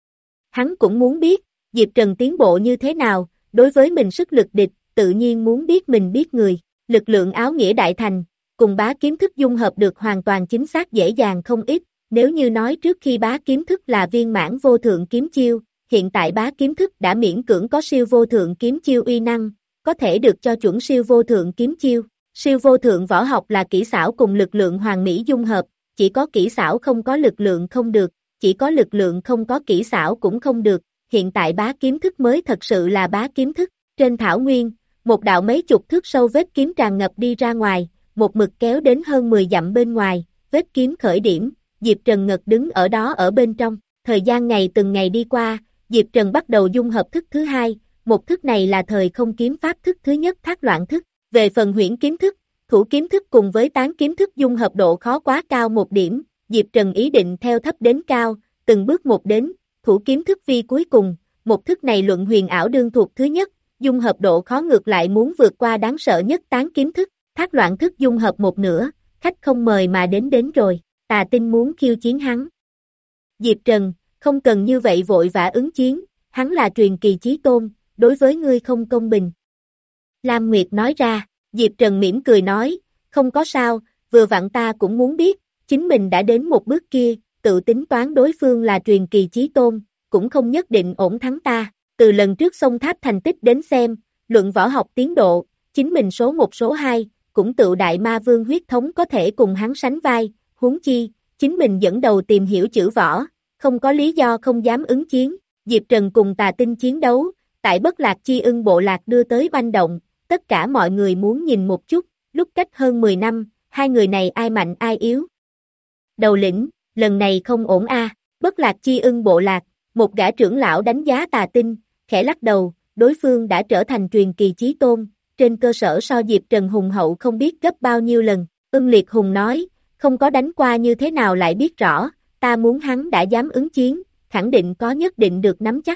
Hắn cũng muốn biết, Diệp Trần tiến bộ như thế nào, đối với mình sức lực địch, tự nhiên muốn biết mình biết người, lực lượng áo nghĩa đại thành, cùng bá kiếm thức dung hợp được hoàn toàn chính xác dễ dàng không ít, nếu như nói trước khi bá kiếm thức là viên mãn vô thượng kiếm chiêu, hiện tại bá kiếm thức đã miễn cưỡng có siêu vô thượng kiếm chiêu uy năng, có thể được cho chuẩn siêu vô thượng kiếm chiêu, siêu vô thượng võ học là kỹ xảo cùng lực lượng hoàn mỹ dung hợp, chỉ có kỹ xảo không có lực lượng không được, chỉ có lực lượng không có kỹ xảo cũng không được, hiện tại bá kiếm thức mới thật sự là bá kiếm thức, trên thảo nguyên, một đạo mấy chục thước sâu vết kiếm tràn ngập đi ra ngoài, một mực kéo đến hơn mười dặm bên ngoài, vết kiếm khởi điểm, Diệp Trần ngật đứng ở đó ở bên trong, thời gian ngày từng ngày đi qua, Diệp Trần bắt đầu dung hợp thức thứ hai, một thức này là thời không kiếm pháp thức thứ nhất thác loạn thức, về phần huyễn kiếm thức, thủ kiếm thức cùng với tán kiếm thức dung hợp độ khó quá cao một điểm, Diệp Trần ý định theo thấp đến cao, từng bước một đến, thủ kiếm thức vi cuối cùng, một thức này luận huyền ảo đương thuộc thứ nhất, dung hợp độ khó ngược lại muốn vượt qua đáng sợ nhất tán kiếm thức, thác loạn thức dung hợp một nửa, khách không mời mà đến đến rồi, Tà Tinh muốn khiêu chiến hắn. Diệp Trần, không cần như vậy vội vã ứng chiến, hắn là truyền kỳ chí tôn, đối với ngươi không công bình. Lam Nguyệt nói ra, Diệp Trần mỉm cười nói, không có sao, vừa vặn ta cũng muốn biết, chính mình đã đến một bước kia, tự tính toán đối phương là truyền kỳ chí tôn, cũng không nhất định ổn thắng ta, từ lần trước sông tháp thành tích đến xem, luận võ học tiến độ, chính mình số một số hai, cũng tự Đại Ma Vương huyết thống có thể cùng hắn sánh vai, huống chi, chính mình dẫn đầu tìm hiểu chữ võ, không có lý do không dám ứng chiến, Diệp Trần cùng Tà Tinh chiến đấu, tại Bất Lạc Chi Ưng bộ lạc đưa tới oanh động, tất cả mọi người muốn nhìn một chút, lúc cách hơn mười năm, hai người này ai mạnh ai yếu. Đầu lĩnh, lần này không ổn a. Bất Lạc Chi Ưng bộ lạc, một gã trưởng lão đánh giá Tà Tinh, khẽ lắc đầu, đối phương đã trở thành truyền kỳ chí tôn, trên cơ sở so Diệp Trần hùng hậu không biết gấp bao nhiêu lần. Ưng Liệt Hùng nói, không có đánh qua như thế nào lại biết rõ, ta muốn hắn đã dám ứng chiến, khẳng định có nhất định được nắm chắc.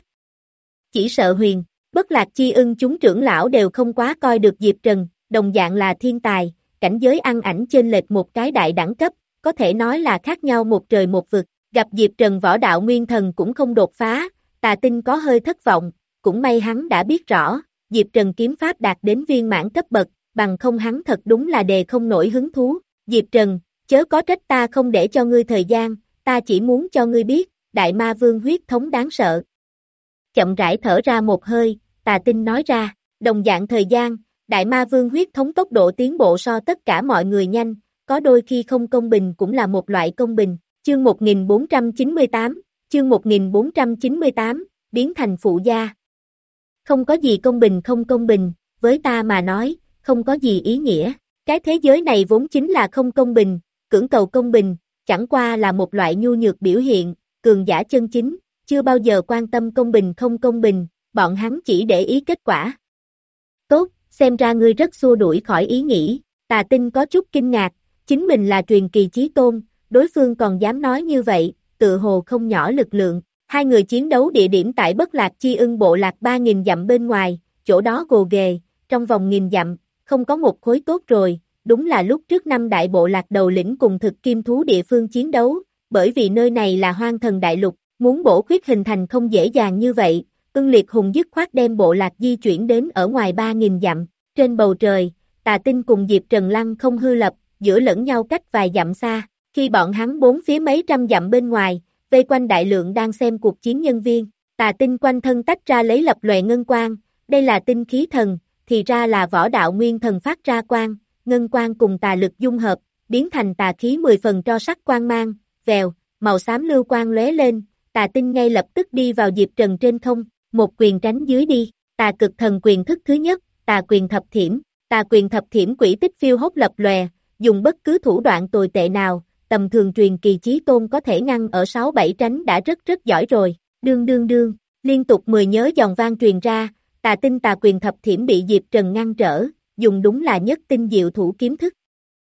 Chỉ sợ Huyền, Bất Lạc Chi Ưng chúng trưởng lão đều không quá coi được Diệp Trần, đồng dạng là thiên tài, cảnh giới ăn ảnh chênh lệch một cái đại đẳng cấp, có thể nói là khác nhau một trời một vực, gặp Diệp Trần võ đạo nguyên thần cũng không đột phá, Tà Tinh có hơi thất vọng, cũng may hắn đã biết rõ, Diệp Trần kiếm pháp đạt đến viên mãn cấp bậc, bằng không hắn thật đúng là đề không nổi hứng thú. Diệp Trần, chớ có trách ta không để cho ngươi thời gian, ta chỉ muốn cho ngươi biết, Đại Ma Vương huyết thống đáng sợ. Chậm rãi thở ra một hơi, Tà Tinh nói ra, đồng dạng thời gian, Đại Ma Vương huyết thống tốc độ tiến bộ so tất cả mọi người nhanh, có đôi khi không công bình cũng là một loại công bình. Chương một nghìn bốn trăm chín mươi tám, chương một nghìn bốn trăm chín mươi tám, biến thành phụ gia. Không có gì công bình không công bình, với ta mà nói, không có gì ý nghĩa. Cái thế giới này vốn chính là không công bình, cưỡng cầu công bình, chẳng qua là một loại nhu nhược biểu hiện, cường giả chân chính, chưa bao giờ quan tâm công bình không công bình, bọn hắn chỉ để ý kết quả. Tốt, xem ra ngươi rất xua đuổi khỏi ý nghĩ, Tà Tinh có chút kinh ngạc, chính mình là truyền kỳ chí tôn, đối phương còn dám nói như vậy, tự hồ không nhỏ lực lượng. Hai người chiến đấu địa điểm tại Bất Lạc Chi Ưng bộ lạc ba nghìn dặm bên ngoài, chỗ đó gồ ghề, trong vòng nghìn dặm, không có một khối tốt rồi, đúng là lúc trước năm đại bộ lạc đầu lĩnh cùng thực kim thú địa phương chiến đấu, bởi vì nơi này là hoang thần đại lục, muốn bổ khuyết hình thành không dễ dàng như vậy, Ưng Liệt Hùng dứt khoát đem bộ lạc di chuyển đến ở ngoài ba nghìn dặm, trên bầu trời, Tà Tinh cùng Diệp Trần lăng không hư lập, giữa lẫn nhau cách vài dặm xa, khi bọn hắn bốn phía mấy trăm dặm bên ngoài, vây quanh đại lượng đang xem cuộc chiến nhân viên, Tà Tinh quanh thân tách ra lấy lập lòe ngân quang, đây là tinh khí thần, thì ra là võ đạo nguyên thần phát ra quang, ngân quang cùng tà lực dung hợp, biến thành tà khí mười phần tro sắc quang mang, vèo, màu xám lưu quang lóe lên, Tà Tinh ngay lập tức đi vào Diệp Trần trên không, một quyền tránh dưới đi, Tà Cực Thần quyền thức thứ nhất, Tà quyền thập thiểm, Tà quyền thập thiểm quỷ tích phiêu hốt lập lòe, dùng bất cứ thủ đoạn tồi tệ nào, tầm thường truyền kỳ chí tôn có thể ngăn ở sáu bảy tránh đã rất rất giỏi rồi, đương đương đương, liên tục mười nhớ dòng vang truyền ra, Tà Tinh tà quyền thập thiểm bị Diệp Trần ngăn trở, dùng đúng là nhất tinh diệu thủ kiếm thức.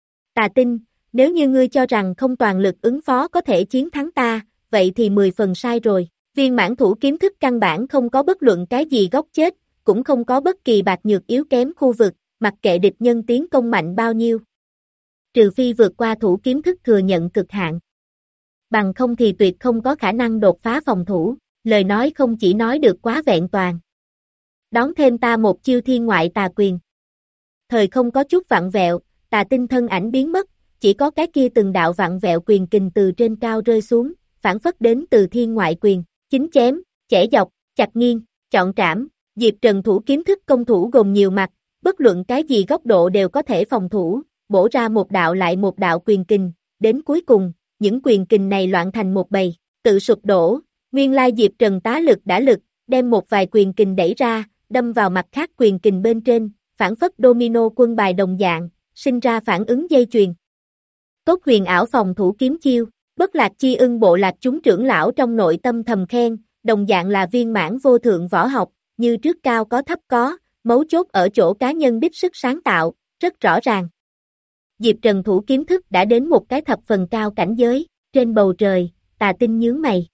Tà Tinh, nếu như ngươi cho rằng không toàn lực ứng phó có thể chiến thắng ta, vậy thì mười phần sai rồi, viên mãn thủ kiếm thức căn bản không có bất luận cái gì góc chết, cũng không có bất kỳ bạc nhược yếu kém khu vực, mặc kệ địch nhân tiến công mạnh bao nhiêu. Trừ phi vượt qua thủ kiếm thức thừa nhận cực hạn. Bằng không thì tuyệt không có khả năng đột phá phòng thủ, lời nói không chỉ nói được quá vẹn toàn. Đón thêm ta một chiêu thiên ngoại tà quyền. Thời không có chút vặn vẹo, Tà Tinh thân ảnh biến mất, chỉ có cái kia từng đạo vặn vẹo quyền kình từ trên cao rơi xuống, phản phất đến từ thiên ngoại quyền, chính chém, chẻ dọc, chặt nghiêng, chọn trảm, Diệp Trần thủ kiếm thức công thủ gồm nhiều mặt, bất luận cái gì góc độ đều có thể phòng thủ, bổ ra một đạo lại một đạo quyền kình, đến cuối cùng, những quyền kình này loạn thành một bầy, tự sụp đổ, nguyên lai Diệp Trần tá lực đã lực, đem một vài quyền kình đẩy ra, đâm vào mặt khác quyền kình bên trên, phản phất domino quân bài đồng dạng, sinh ra phản ứng dây chuyền. Tốt huyền ảo phòng thủ kiếm chiêu, Bất Lạc Chi Ưng bộ lạc chúng trưởng lão trong nội tâm thầm khen, đồng dạng là viên mãn vô thượng võ học, như trước cao có thấp có, mấu chốt ở chỗ cá nhân đích sức sáng tạo, rất rõ ràng. Diệp Trần thủ kiếm thức đã đến một cái thập phần cao cảnh giới, trên bầu trời, Tà Tinh nhướng mày.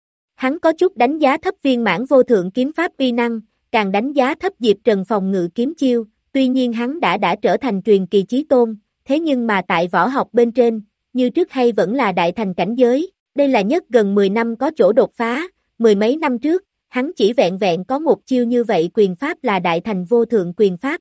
Hắn có chút đánh giá thấp viên mãn vô thượng kiếm pháp uy năng, càng đánh giá thấp Diệp Trần phòng ngự kiếm chiêu, tuy nhiên hắn đã đã trở thành truyền kỳ chí tôn, thế nhưng mà tại võ học bên trên, như trước hay vẫn là đại thành cảnh giới, đây là nhất gần mười năm có chỗ đột phá, mười mấy năm trước, hắn chỉ vẹn vẹn có một chiêu như vậy quyền pháp là đại thành vô thượng quyền pháp.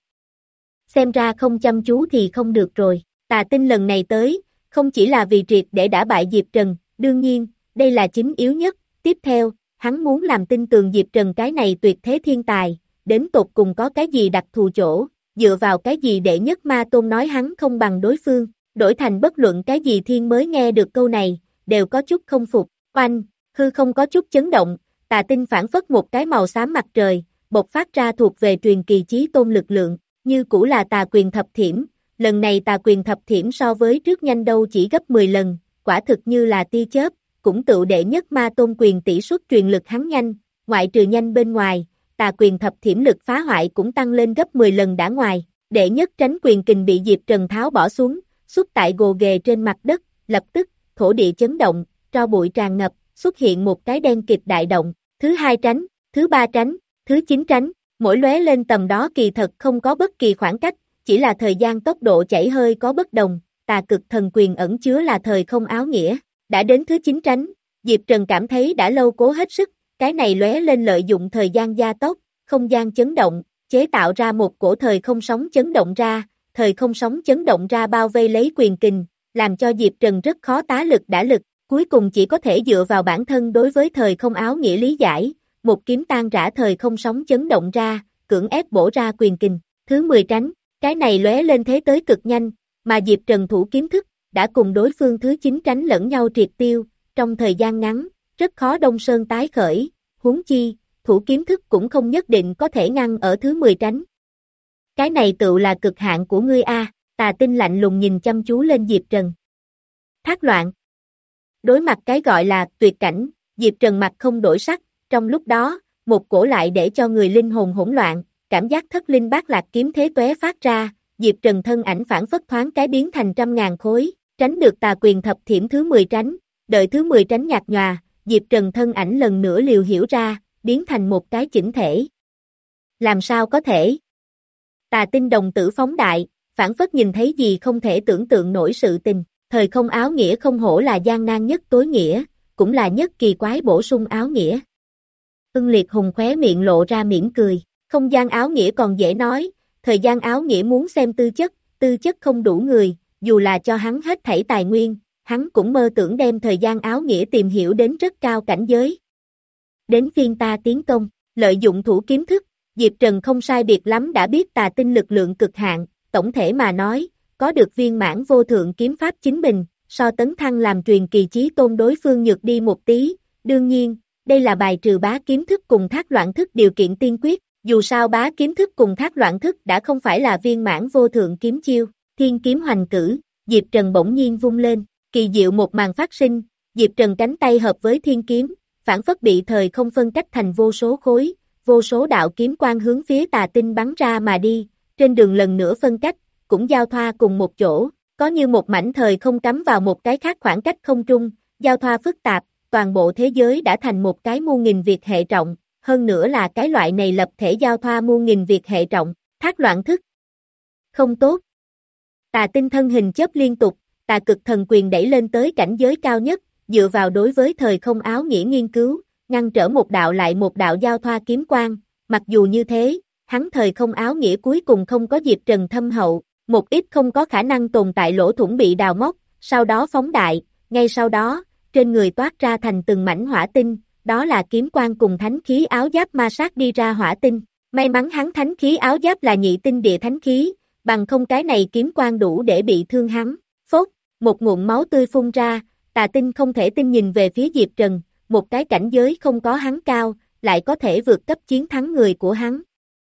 Xem ra không chăm chú thì không được rồi, Tà Tinh lần này tới, không chỉ là vì triệt để đả bại Diệp Trần, đương nhiên, đây là chính yếu nhất, tiếp theo, hắn muốn làm tin tường Diệp Trần cái này tuyệt thế thiên tài, đến tột cùng có cái gì đặc thù chỗ, dựa vào cái gì đệ nhất ma tôn nói hắn không bằng đối phương, đổi thành bất luận cái gì thiên mới nghe được câu này, đều có chút không phục, oanh, hư không có chút chấn động, Tà Tinh phản phất một cái màu xám mặt trời, bộc phát ra thuộc về truyền kỳ chí tôn lực lượng, như cũ là tà quyền thập thiểm, lần này tà quyền thập thiểm so với trước nhanh đâu chỉ gấp mười lần, quả thực như là tia chớp, cũng tự đệ nhất ma tôn quyền tỷ suất truyền lực hắn nhanh, ngoại trừ nhanh bên ngoài, tà quyền thập thiểm lực phá hoại cũng tăng lên gấp mười lần đã ngoài, đệ nhất tránh quyền kình bị Diệp Trần tháo bỏ xuống, xuất tại gồ ghề trên mặt đất, lập tức, thổ địa chấn động, tro bụi tràn ngập, xuất hiện một cái đen kịt đại động, thứ hai tránh, thứ ba tránh, thứ chín tránh, mỗi lóe lên tầm đó kỳ thật không có bất kỳ khoảng cách, chỉ là thời gian tốc độ chảy hơi có bất đồng, tà cực thần quyền ẩn chứa là thời không áo nghĩa, đã đến thứ chín tránh, Diệp Trần cảm thấy đã lâu cố hết sức, cái này lóe lên lợi dụng thời gian gia tốc, không gian chấn động, chế tạo ra một cổ thời không sóng chấn động ra, thời không sóng chấn động ra bao vây lấy quyền kình, làm cho Diệp Trần rất khó tá lực đả lực, cuối cùng chỉ có thể dựa vào bản thân đối với thời không áo nghĩa lý giải, một kiếm tan rã thời không sóng chấn động ra, cưỡng ép bổ ra quyền kình, thứ mười tránh, cái này lóe lên thế tới cực nhanh, mà Diệp Trần thủ kiếm thức, đã cùng đối phương thứ chín tránh lẫn nhau triệt tiêu, trong thời gian ngắn, rất khó đông sơn tái khởi, huống chi, thủ kiếm thức cũng không nhất định có thể ngăn ở thứ mười tránh. Cái này tựu là cực hạn của ngươi a, Tà Tinh lạnh lùng nhìn chăm chú lên Diệp Trần. Thác loạn. Đối mặt cái gọi là tuyệt cảnh, Diệp Trần mặt không đổi sắc, trong lúc đó, một cổ lại để cho người linh hồn hỗn loạn, cảm giác thất linh bát lạc kiếm thế tóe phát ra, Diệp Trần thân ảnh phản phất thoáng cái biến thành trăm ngàn khối, tránh được tà quyền thập thiểm thứ mười tránh, đợi thứ mười tránh nhạt nhòa, Diệp Trần thân ảnh lần nữa liều hiểu ra, biến thành một cái chỉnh thể. Làm sao có thể? Tà Tinh đồng tử phóng đại, phản phất nhìn thấy gì không thể tưởng tượng nổi sự tình, thời không áo nghĩa không hổ là gian nan nhất tối nghĩa, cũng là nhất kỳ quái bổ sung áo nghĩa. Ưng Liệt Hùng khóe miệng lộ ra mỉm cười, không gian áo nghĩa còn dễ nói, thời gian áo nghĩa muốn xem tư chất, tư chất không đủ người, dù là cho hắn hết thảy tài nguyên, hắn cũng mơ tưởng đem thời gian áo nghĩa tìm hiểu đến rất cao cảnh giới. Đến phiên ta tiến công, lợi dụng thủ kiếm thức, Diệp Trần không sai biệt lắm đã biết Tà Tinh lực lượng cực hạn, tổng thể mà nói, có được viên mãn vô thượng kiếm pháp chính mình, so tấn thăng làm truyền kỳ chí tôn đối phương nhược đi một tí, đương nhiên, đây là bài trừ bá kiếm thức cùng thác loạn thức điều kiện tiên quyết, dù sao bá kiếm thức cùng thác loạn thức đã không phải là viên mãn vô thượng kiếm chiêu, thiên kiếm hoành cử, Diệp Trần bỗng nhiên vung lên, kỳ diệu một màn phát sinh, Diệp Trần cánh tay hợp với thiên kiếm, phản phất bị thời không phân cách thành vô số khối, vô số đạo kiếm quang hướng phía Tà Tinh bắn ra mà đi, trên đường lần nữa phân cách, cũng giao thoa cùng một chỗ, có như một mảnh thời không cắm vào một cái khác khoảng cách không trung, giao thoa phức tạp, toàn bộ thế giới đã thành một cái muôn nghìn việc hệ trọng, hơn nữa là cái loại này lập thể giao thoa muôn nghìn việc hệ trọng, thác loạn thức. Không tốt. Tà Tinh thân hình chớp liên tục, tà cực thần quyền đẩy lên tới cảnh giới cao nhất, dựa vào đối với thời không áo nghĩa nghiên cứu, ngăn trở một đạo lại một đạo giao thoa kiếm quang, mặc dù như thế, hắn thời không áo nghĩa cuối cùng không có Diệp Trần thâm hậu, một ít không có khả năng tồn tại lỗ thủng bị đào móc, sau đó phóng đại, ngay sau đó, trên người toát ra thành từng mảnh hỏa tinh, đó là kiếm quang cùng thánh khí áo giáp ma sát đi ra hỏa tinh, may mắn hắn thánh khí áo giáp là nhị tinh địa thánh khí, bằng không cái này kiếm quang đủ để bị thương hắn, phốt, một ngụm máu tươi phun ra, Tà Tinh không thể tin nhìn về phía Diệp Trần, một cái cảnh giới không có hắn cao, lại có thể vượt cấp chiến thắng người của hắn.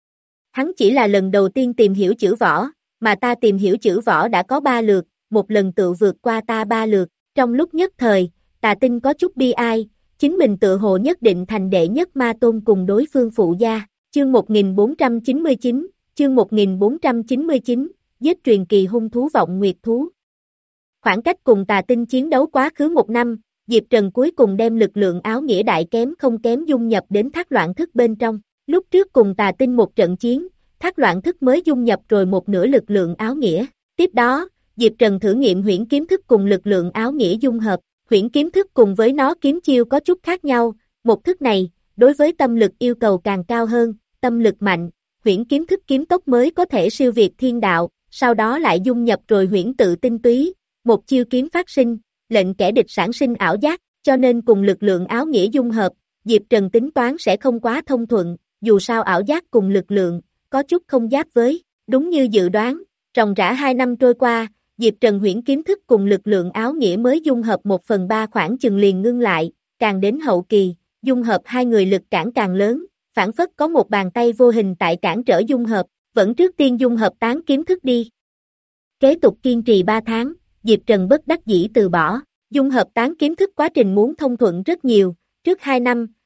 Hắn chỉ là lần đầu tiên tìm hiểu chữ võ, mà ta tìm hiểu chữ võ đã có ba lượt, một lần tự vượt qua ta ba lượt, trong lúc nhất thời, Tà Tinh có chút bi ai, chính mình tự hồ nhất định thành đệ nhất ma tôn cùng đối phương phụ gia, chương một nghìn bốn trăm chín mươi chín, chương một nghìn bốn trăm chín mươi chín, giết truyền kỳ hung thú vọng nguyệt thú. Khoảng cách cùng Tà Tinh chiến đấu quá khứ một năm, Diệp Trần cuối cùng đem lực lượng áo nghĩa đại kém không kém dung nhập đến thác loạn thức bên trong, lúc trước cùng Tà Tinh một trận chiến, thác loạn thức mới dung nhập rồi một nửa lực lượng áo nghĩa, tiếp đó, Diệp Trần thử nghiệm huyễn kiếm thức cùng lực lượng áo nghĩa dung hợp, huyễn kiếm thức cùng với nó kiếm chiêu có chút khác nhau, một thức này, đối với tâm lực yêu cầu càng cao hơn, tâm lực mạnh, huyễn kiếm thức kiếm tốc mới có thể siêu việt thiên đạo, sau đó lại dung nhập rồi huyễn tự tinh túy, một chiêu kiếm phát sinh, lệnh kẻ địch sản sinh ảo giác, cho nên cùng lực lượng áo nghĩa dung hợp, Diệp Trần tính toán sẽ không quá thông thuận, dù sao ảo giác cùng lực lượng, có chút không giáp với, đúng như dự đoán, ròng rã hai năm trôi qua, Diệp Trần huyễn kiếm thức cùng lực lượng áo nghĩa mới dung hợp một phần ba khoảng chừng liền ngưng lại, càng đến hậu kỳ, dung hợp hai người lực cản càng lớn, phản phất có một bàn tay vô hình tại cản trở dung hợp, vẫn trước tiên dung hợp tán kiếm thức đi. Kế tục kiên trì ba tháng, Diệp Trần bất đắc dĩ từ bỏ, dung hợp tán kiếm thức quá trình muốn thông thuận rất nhiều, trước hai năm,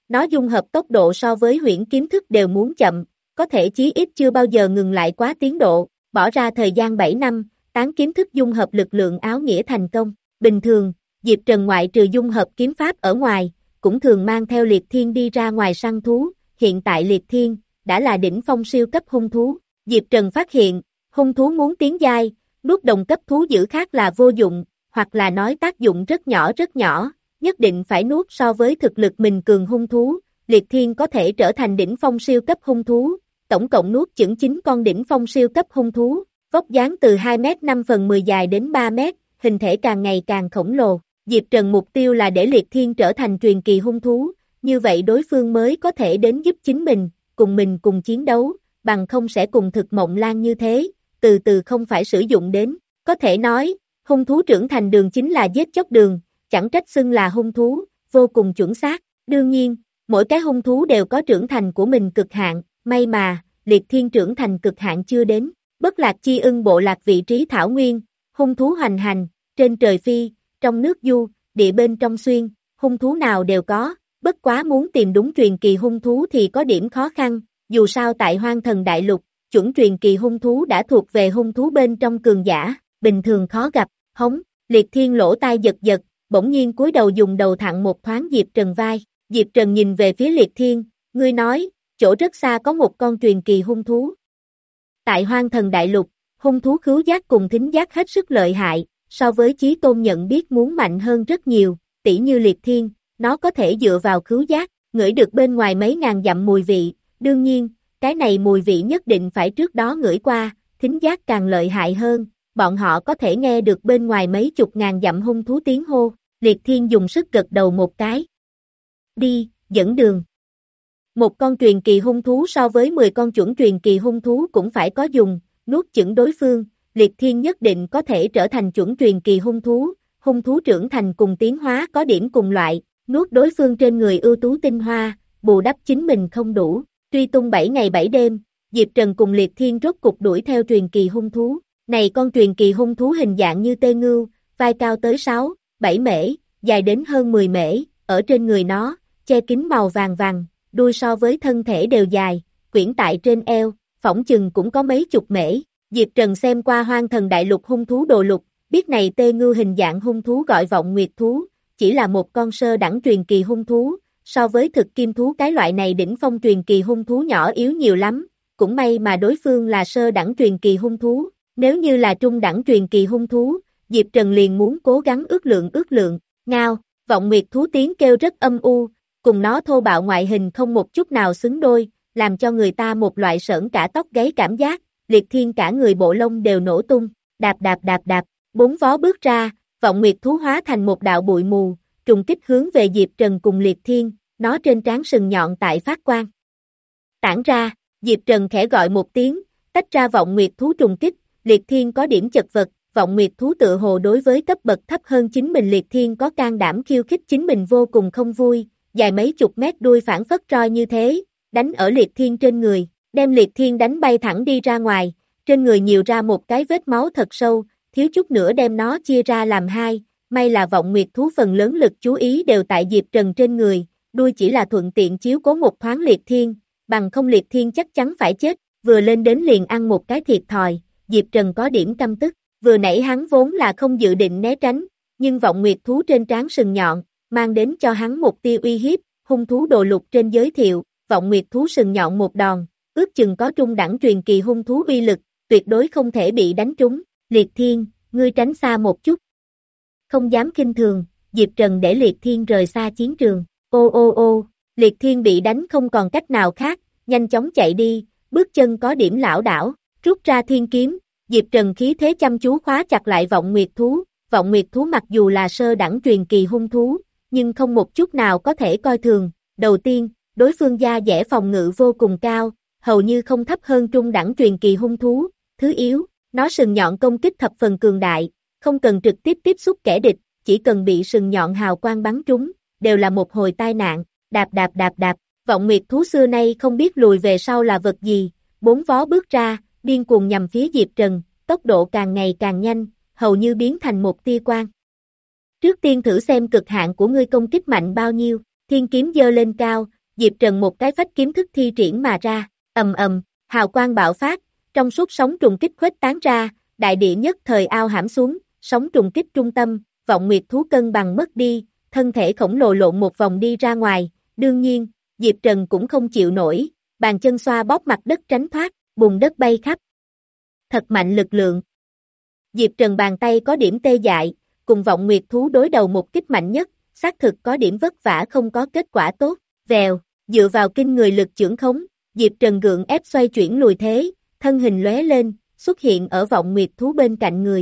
Nó dung hợp tốc độ so với huyễn kiếm thức đều muốn chậm, có thể chí ít chưa bao giờ ngừng lại quá tiến độ, bỏ ra thời gian bảy năm, tán kiếm thức dung hợp lực lượng áo nghĩa thành công. Bình thường, Diệp Trần ngoại trừ dung hợp kiếm pháp ở ngoài, cũng thường mang theo Liệt Thiên đi ra ngoài săn thú, hiện tại Liệt Thiên đã là đỉnh phong siêu cấp hung thú. Diệp Trần phát hiện, hung thú muốn tiến giai, nuốt đồng cấp thú dữ khác là vô dụng, hoặc là nói tác dụng rất nhỏ rất nhỏ, nhất định phải nuốt so với thực lực mình cường hung thú. Liệt Thiên có thể trở thành đỉnh phong siêu cấp hung thú, tổng cộng nuốt chửng chín con đỉnh phong siêu cấp hung thú, vóc dáng từ hai mét năm phần mười dài đến ba mét, hình thể càng ngày càng khổng lồ. Diệp Trần mục tiêu là để Liệt Thiên trở thành truyền kỳ hung thú, như vậy đối phương mới có thể đến giúp chính mình, cùng mình cùng chiến đấu, bằng không sẽ cùng Thực Mộng Lan như thế, từ từ không phải sử dụng đến. Có thể nói, hung thú trưởng thành đường chính là giết chóc đường, chẳng trách xưng là hung thú, vô cùng chuẩn xác. Đương nhiên, mỗi cái hung thú đều có trưởng thành của mình cực hạn, may mà, Liệt Thiên trưởng thành cực hạn chưa đến. Bất Lạc Chi Ưng bộ lạc vị trí thảo nguyên, hung thú hoành hành, trên trời phi, trong nước du, địa bên trong xuyên, hung thú nào đều có, bất quá muốn tìm đúng truyền kỳ hung thú thì có điểm khó khăn, dù sao tại Hoang Thần Đại Lục, chuẩn truyền kỳ hung thú đã thuộc về hung thú bên trong cường giả, bình thường khó gặp. Hống, Liệt Thiên lỗ tai giật giật, bỗng nhiên cúi đầu dùng đầu thặn một thoáng Diệp Trần vai. Diệp Trần nhìn về phía Liệt Thiên, ngươi nói, chỗ rất xa có một con truyền kỳ hung thú. Tại Hoang Thần Đại Lục, hung thú khứu giác cùng thính giác hết sức lợi hại, so với Chí Tôn nhận biết muốn mạnh hơn rất nhiều, tỉ như Liệt Thiên, nó có thể dựa vào khứu giác, ngửi được bên ngoài mấy ngàn dặm mùi vị, đương nhiên, cái này mùi vị nhất định phải trước đó ngửi qua, thính giác càng lợi hại hơn, bọn họ có thể nghe được bên ngoài mấy chục ngàn dặm hung thú tiếng hô. Liệt Thiên dùng sức gật đầu một cái. Đi, dẫn đường. Một con truyền kỳ hung thú so với mười con chuẩn truyền kỳ hung thú cũng phải có dùng, nuốt chửng đối phương, Liệt Thiên nhất định có thể trở thành chuẩn truyền kỳ hung thú, hung thú trưởng thành cùng tiến hóa có điểm cùng loại, nuốt đối phương trên người ưu tú tinh hoa, bù đắp chính mình không đủ. Truy tung bảy ngày bảy đêm, Diệp Trần cùng Liệt Thiên rốt cục đuổi theo truyền kỳ hung thú. Này con truyền kỳ hung thú hình dạng như tê ngưu, vai cao tới sáu, bảy mễ, dài đến hơn mười mễ, ở trên người nó, che kín màu vàng vàng, đuôi so với thân thể đều dài, quyển tại trên eo, phỏng chừng cũng có mấy chục mễ. Diệp Trần xem qua Hoang Thần Đại Lục hung thú đồ lục, biết này tê ngưu hình dạng hung thú gọi Vọng Nguyệt thú, chỉ là một con sơ đẳng truyền kỳ hung thú, so với thực kim thú cái loại này đỉnh phong truyền kỳ hung thú nhỏ yếu nhiều lắm, cũng may mà đối phương là sơ đẳng truyền kỳ hung thú, nếu như là trung đẳng truyền kỳ hung thú, Diệp Trần liền muốn cố gắng ước lượng ước lượng, ngao, Vọng Nguyệt thú tiếng kêu rất âm u, cùng nó thô bạo ngoại hình không một chút nào xứng đôi, làm cho người ta một loại sởn cả tóc gáy cảm giác. Liệt Thiên cả người bộ lông đều nổ tung, đạp đạp đạp đạp, bốn vó bước ra, Vọng Nguyệt thú hóa thành một đạo bụi mù, trùng kích hướng về Diệp Trần cùng Liệt Thiên, nó trên trán sừng nhọn tại phát quang. Tản ra, Diệp Trần khẽ gọi một tiếng, tách ra Vọng Nguyệt thú trùng kích, Liệt Thiên có điểm chật vật, Vọng Nguyệt thú tự hồ đối với cấp bậc thấp hơn chính mình Liệt Thiên có can đảm khiêu khích chính mình vô cùng không vui, dài mấy chục mét đuôi phản phất roi như thế, đánh ở Liệt Thiên trên người, đem Liệt Thiên đánh bay thẳng đi ra ngoài, trên người nhiều ra một cái vết máu thật sâu, thiếu chút nữa đem nó chia ra làm hai, may là Vọng Nguyệt thú phần lớn lực chú ý đều tại Diệp Trần trên người, đuôi chỉ là thuận tiện chiếu cố một thoáng Liệt Thiên, bằng không Liệt Thiên chắc chắn phải chết, vừa lên đến liền ăn một cái thiệt thòi, Diệp Trần có điểm căm tức, vừa nãy hắn vốn là không dự định né tránh, nhưng Vọng Nguyệt thú trên trán sừng nhọn, mang đến cho hắn một tia uy hiếp, hung thú đồ lục trên giới thiệu, Vọng Nguyệt thú sừng nhọn một đòn, ước chừng có trung đẳng truyền kỳ hung thú uy lực, tuyệt đối không thể bị đánh trúng, Liệt Thiên, ngươi tránh xa một chút. Không dám khinh thường, Diệp Trần để Liệt Thiên rời xa chiến trường, ô ô ô, Liệt Thiên bị đánh không còn cách nào khác, nhanh chóng chạy đi, bước chân có điểm lảo đảo, rút ra thiên kiếm, Diệp Trần khí thế chăm chú khóa chặt lại Vọng Nguyệt thú, Vọng Nguyệt thú mặc dù là sơ đẳng truyền kỳ hung thú, nhưng không một chút nào có thể coi thường, đầu tiên, đối phương da dẻ phòng ngự vô cùng cao, hầu như không thấp hơn trung đẳng truyền kỳ hung thú, thứ yếu, nó sừng nhọn công kích thập phần cường đại, không cần trực tiếp tiếp xúc kẻ địch, chỉ cần bị sừng nhọn hào quang bắn trúng, đều là một hồi tai nạn, đạp đạp đạp đạp, Vọng Nguyệt thú xưa nay không biết lùi về sau là vật gì, bốn vó bước ra, điên cuồng nhằm phía Diệp Trần, tốc độ càng ngày càng nhanh, hầu như biến thành một tia quang. Trước tiên thử xem cực hạn của ngươi công kích mạnh bao nhiêu, thiên kiếm giơ lên cao, Diệp Trần một cái phách kiếm thức thi triển mà ra, ầm ầm, hào quang bạo phát, trong suốt sóng trùng kích khuếch tán ra, đại địa nhất thời ao hãm xuống, sóng trùng kích trung tâm, vọng nguyệt thú cân bằng mất đi, thân thể khổng lồ lộn một vòng đi ra ngoài, đương nhiên, Diệp Trần cũng không chịu nổi, bàn chân xoa bóp mặt đất tránh thoát, bùn đất bay khắp. Thật mạnh lực lượng. Diệp Trần bàn tay có điểm tê dại, cùng vọng nguyệt thú đối đầu một kích mạnh nhất, xác thực có điểm vất vả không có kết quả tốt, vèo, dựa vào kinh người lực chưởng khống, Diệp Trần gượng ép xoay chuyển lùi thế, thân hình lóe lên, xuất hiện ở vọng nguyệt thú bên cạnh người.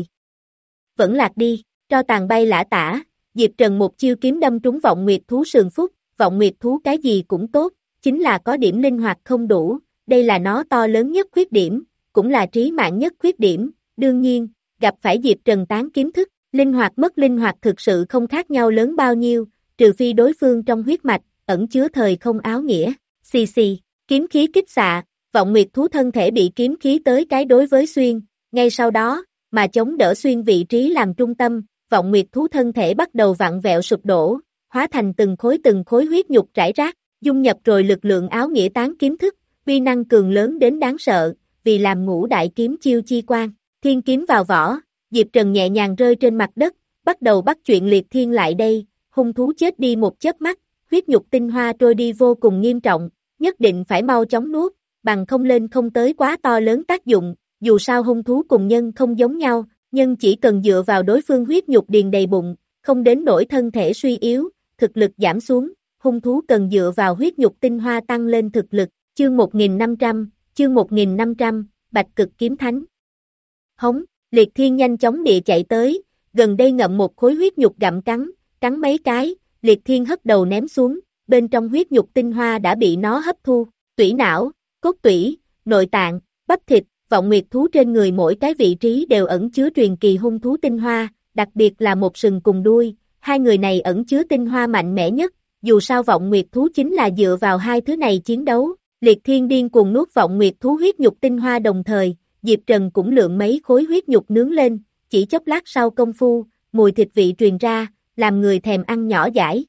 Vẫn lạc đi, cho tàn bay lả tả, Diệp Trần một chiêu kiếm đâm trúng vọng nguyệt thú sườn phúc, vọng nguyệt thú cái gì cũng tốt, chính là có điểm linh hoạt không đủ, đây là nó to lớn nhất khuyết điểm, cũng là trí mạng nhất khuyết điểm, đương nhiên, gặp phải Diệp Trần tán kiếm thức, linh hoạt mất linh hoạt thực sự không khác nhau lớn bao nhiêu, trừ phi đối phương trong huyết mạch, ẩn chứa thời không áo nghĩa, xì xì, kiếm khí kích xạ, vọng nguyệt thú thân thể bị kiếm khí tới cái đối với xuyên, ngay sau đó, mà chống đỡ xuyên vị trí làm trung tâm, vọng nguyệt thú thân thể bắt đầu vặn vẹo sụp đổ, hóa thành từng khối từng khối huyết nhục rải rác, dung nhập rồi lực lượng áo nghĩa tán kiếm thức, uy năng cường lớn đến đáng sợ, vì làm ngũ đại kiếm chiêu chi quan, thiên kiếm vào vỏ, Diệp Trần nhẹ nhàng rơi trên mặt đất, bắt đầu bắt chuyện liệt thiên lại đây, hung thú chết đi một chớp mắt, huyết nhục tinh hoa trôi đi vô cùng nghiêm trọng, nhất định phải mau chóng nuốt, bằng không lên không tới quá to lớn tác dụng, dù sao hung thú cùng nhân không giống nhau, nhân chỉ cần dựa vào đối phương huyết nhục điền đầy bụng, không đến nỗi thân thể suy yếu, thực lực giảm xuống, hung thú cần dựa vào huyết nhục tinh hoa tăng lên thực lực, chương một nghìn năm trăm, chương một nghìn năm trăm, Bạch Cực Kiếm Thánh. Hống, liệt thiên nhanh chóng địa chạy tới, gần đây ngậm một khối huyết nhục gặm cắn, cắn mấy cái, liệt thiên hất đầu ném xuống, bên trong huyết nhục tinh hoa đã bị nó hấp thu, tủy não, cốt tủy, nội tạng, bắp thịt, vọng nguyệt thú trên người mỗi cái vị trí đều ẩn chứa truyền kỳ hung thú tinh hoa, đặc biệt là một sừng cùng đuôi, hai người này ẩn chứa tinh hoa mạnh mẽ nhất, dù sao vọng nguyệt thú chính là dựa vào hai thứ này chiến đấu, liệt thiên điên cuồng nuốt vọng nguyệt thú huyết nhục tinh hoa đồng thời, Diệp Trần cũng lượm mấy khối huyết nhục nướng lên, chỉ chốc lát sau công phu, mùi thịt vị truyền ra, làm người thèm ăn nhỏ dãi.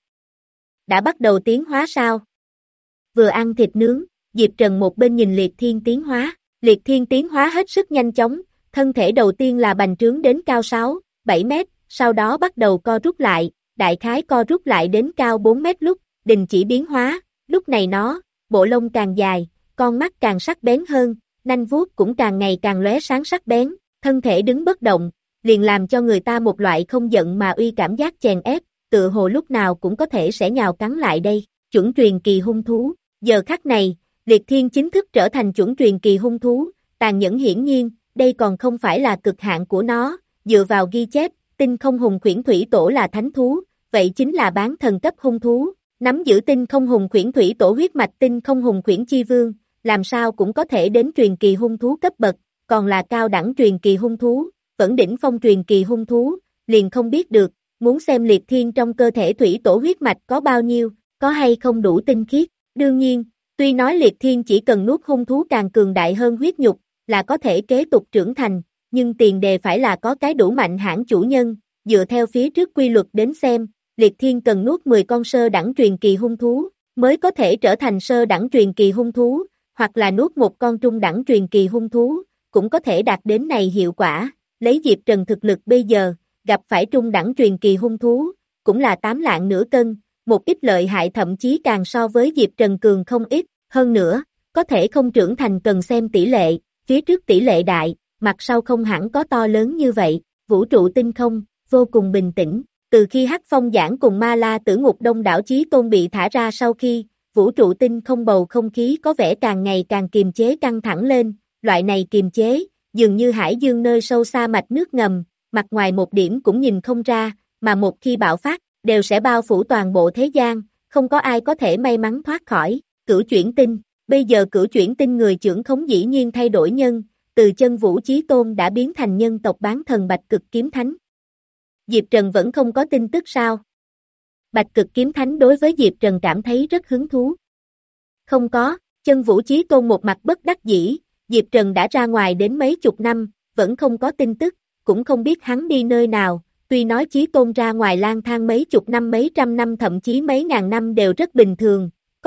Đã bắt đầu tiến hóa sao? Vừa ăn thịt nướng, Diệp Trần một bên nhìn liệt thiên tiến hóa, liệt thiên tiến hóa hết sức nhanh chóng, thân thể đầu tiên là bành trướng đến cao sáu, bảy mét, sau đó bắt đầu co rút lại, đại khái co rút lại đến cao bốn mét lúc, đình chỉ biến hóa, lúc này nó, bộ lông càng dài, con mắt càng sắc bén hơn, nanh vuốt cũng càng ngày càng lóe sáng sắc bén, thân thể đứng bất động, liền làm cho người ta một loại không giận mà uy cảm giác chèn ép, tựa hồ lúc nào cũng có thể sẽ nhào cắn lại đây, chuẩn truyền kỳ hung thú, giờ khắc này, liệt thiên chính thức trở thành chuẩn truyền kỳ hung thú, tàn nhẫn hiển nhiên, đây còn không phải là cực hạn của nó, dựa vào ghi chép, tinh không hùng khuyển thủy tổ là thánh thú, vậy chính là bán thần cấp hung thú, nắm giữ tinh không hùng khuyển thủy tổ huyết mạch tinh không hùng khuyển chi vương, làm sao cũng có thể đến truyền kỳ hung thú cấp bậc, còn là cao đẳng truyền kỳ hung thú, vẫn đỉnh phong truyền kỳ hung thú, liền không biết được, muốn xem liệt thiên trong cơ thể thủy tổ huyết mạch có bao nhiêu, có hay không đủ tinh khiết, đương nhiên, tuy nói liệt thiên chỉ cần nuốt hung thú càng cường đại hơn huyết nhục, là có thể kế tục trưởng thành, nhưng tiền đề phải là có cái đủ mạnh hãn chủ nhân, dựa theo phía trước quy luật đến xem, liệt thiên cần nuốt mười con sơ đẳng truyền kỳ hung thú, mới có thể trở thành sơ đẳng truyền kỳ hung thú, hoặc là nuốt một con trung đẳng truyền kỳ hung thú, cũng có thể đạt đến này hiệu quả, lấy Diệp Trần thực lực bây giờ, gặp phải trung đẳng truyền kỳ hung thú, cũng là tám lạng nửa cân, một ít lợi hại thậm chí càng so với Diệp Trần cường không ít, hơn nữa, có thể không trưởng thành cần xem tỷ lệ, phía trước tỷ lệ đại, mặt sau không hẳn có to lớn như vậy, vũ trụ tinh không, vô cùng bình tĩnh, từ khi Hắc Phong Giảng cùng Ma La Tử Ngục Đông đảo Chí Tôn bị thả ra sau khi, vũ trụ tinh không bầu không khí có vẻ càng ngày càng kiềm chế căng thẳng lên, loại này kiềm chế, dường như hải dương nơi sâu xa mạch nước ngầm, mặt ngoài một điểm cũng nhìn không ra, mà một khi bạo phát, đều sẽ bao phủ toàn bộ thế gian, không có ai có thể may mắn thoát khỏi, cửu chuyển tinh, bây giờ cửu chuyển tinh người trưởng khống dĩ nhiên thay đổi nhân, từ chân vũ chí tôn đã biến thành nhân tộc bán thần Bạch Cực Kiếm Thánh. Diệp Trần vẫn không có tin tức sao? Bạch Cực Kiếm Thánh đối với Diệp Trần cảm thấy rất hứng thú. Không có, chân vũ chí tôn một mặt bất đắc dĩ, Diệp Trần đã ra ngoài đến mấy chục năm, vẫn không có tin tức, cũng không biết hắn đi nơi nào, tuy nói chí tôn ra ngoài lang thang mấy chục năm mấy trăm năm thậm chí mấy ngàn năm đều rất bình thường,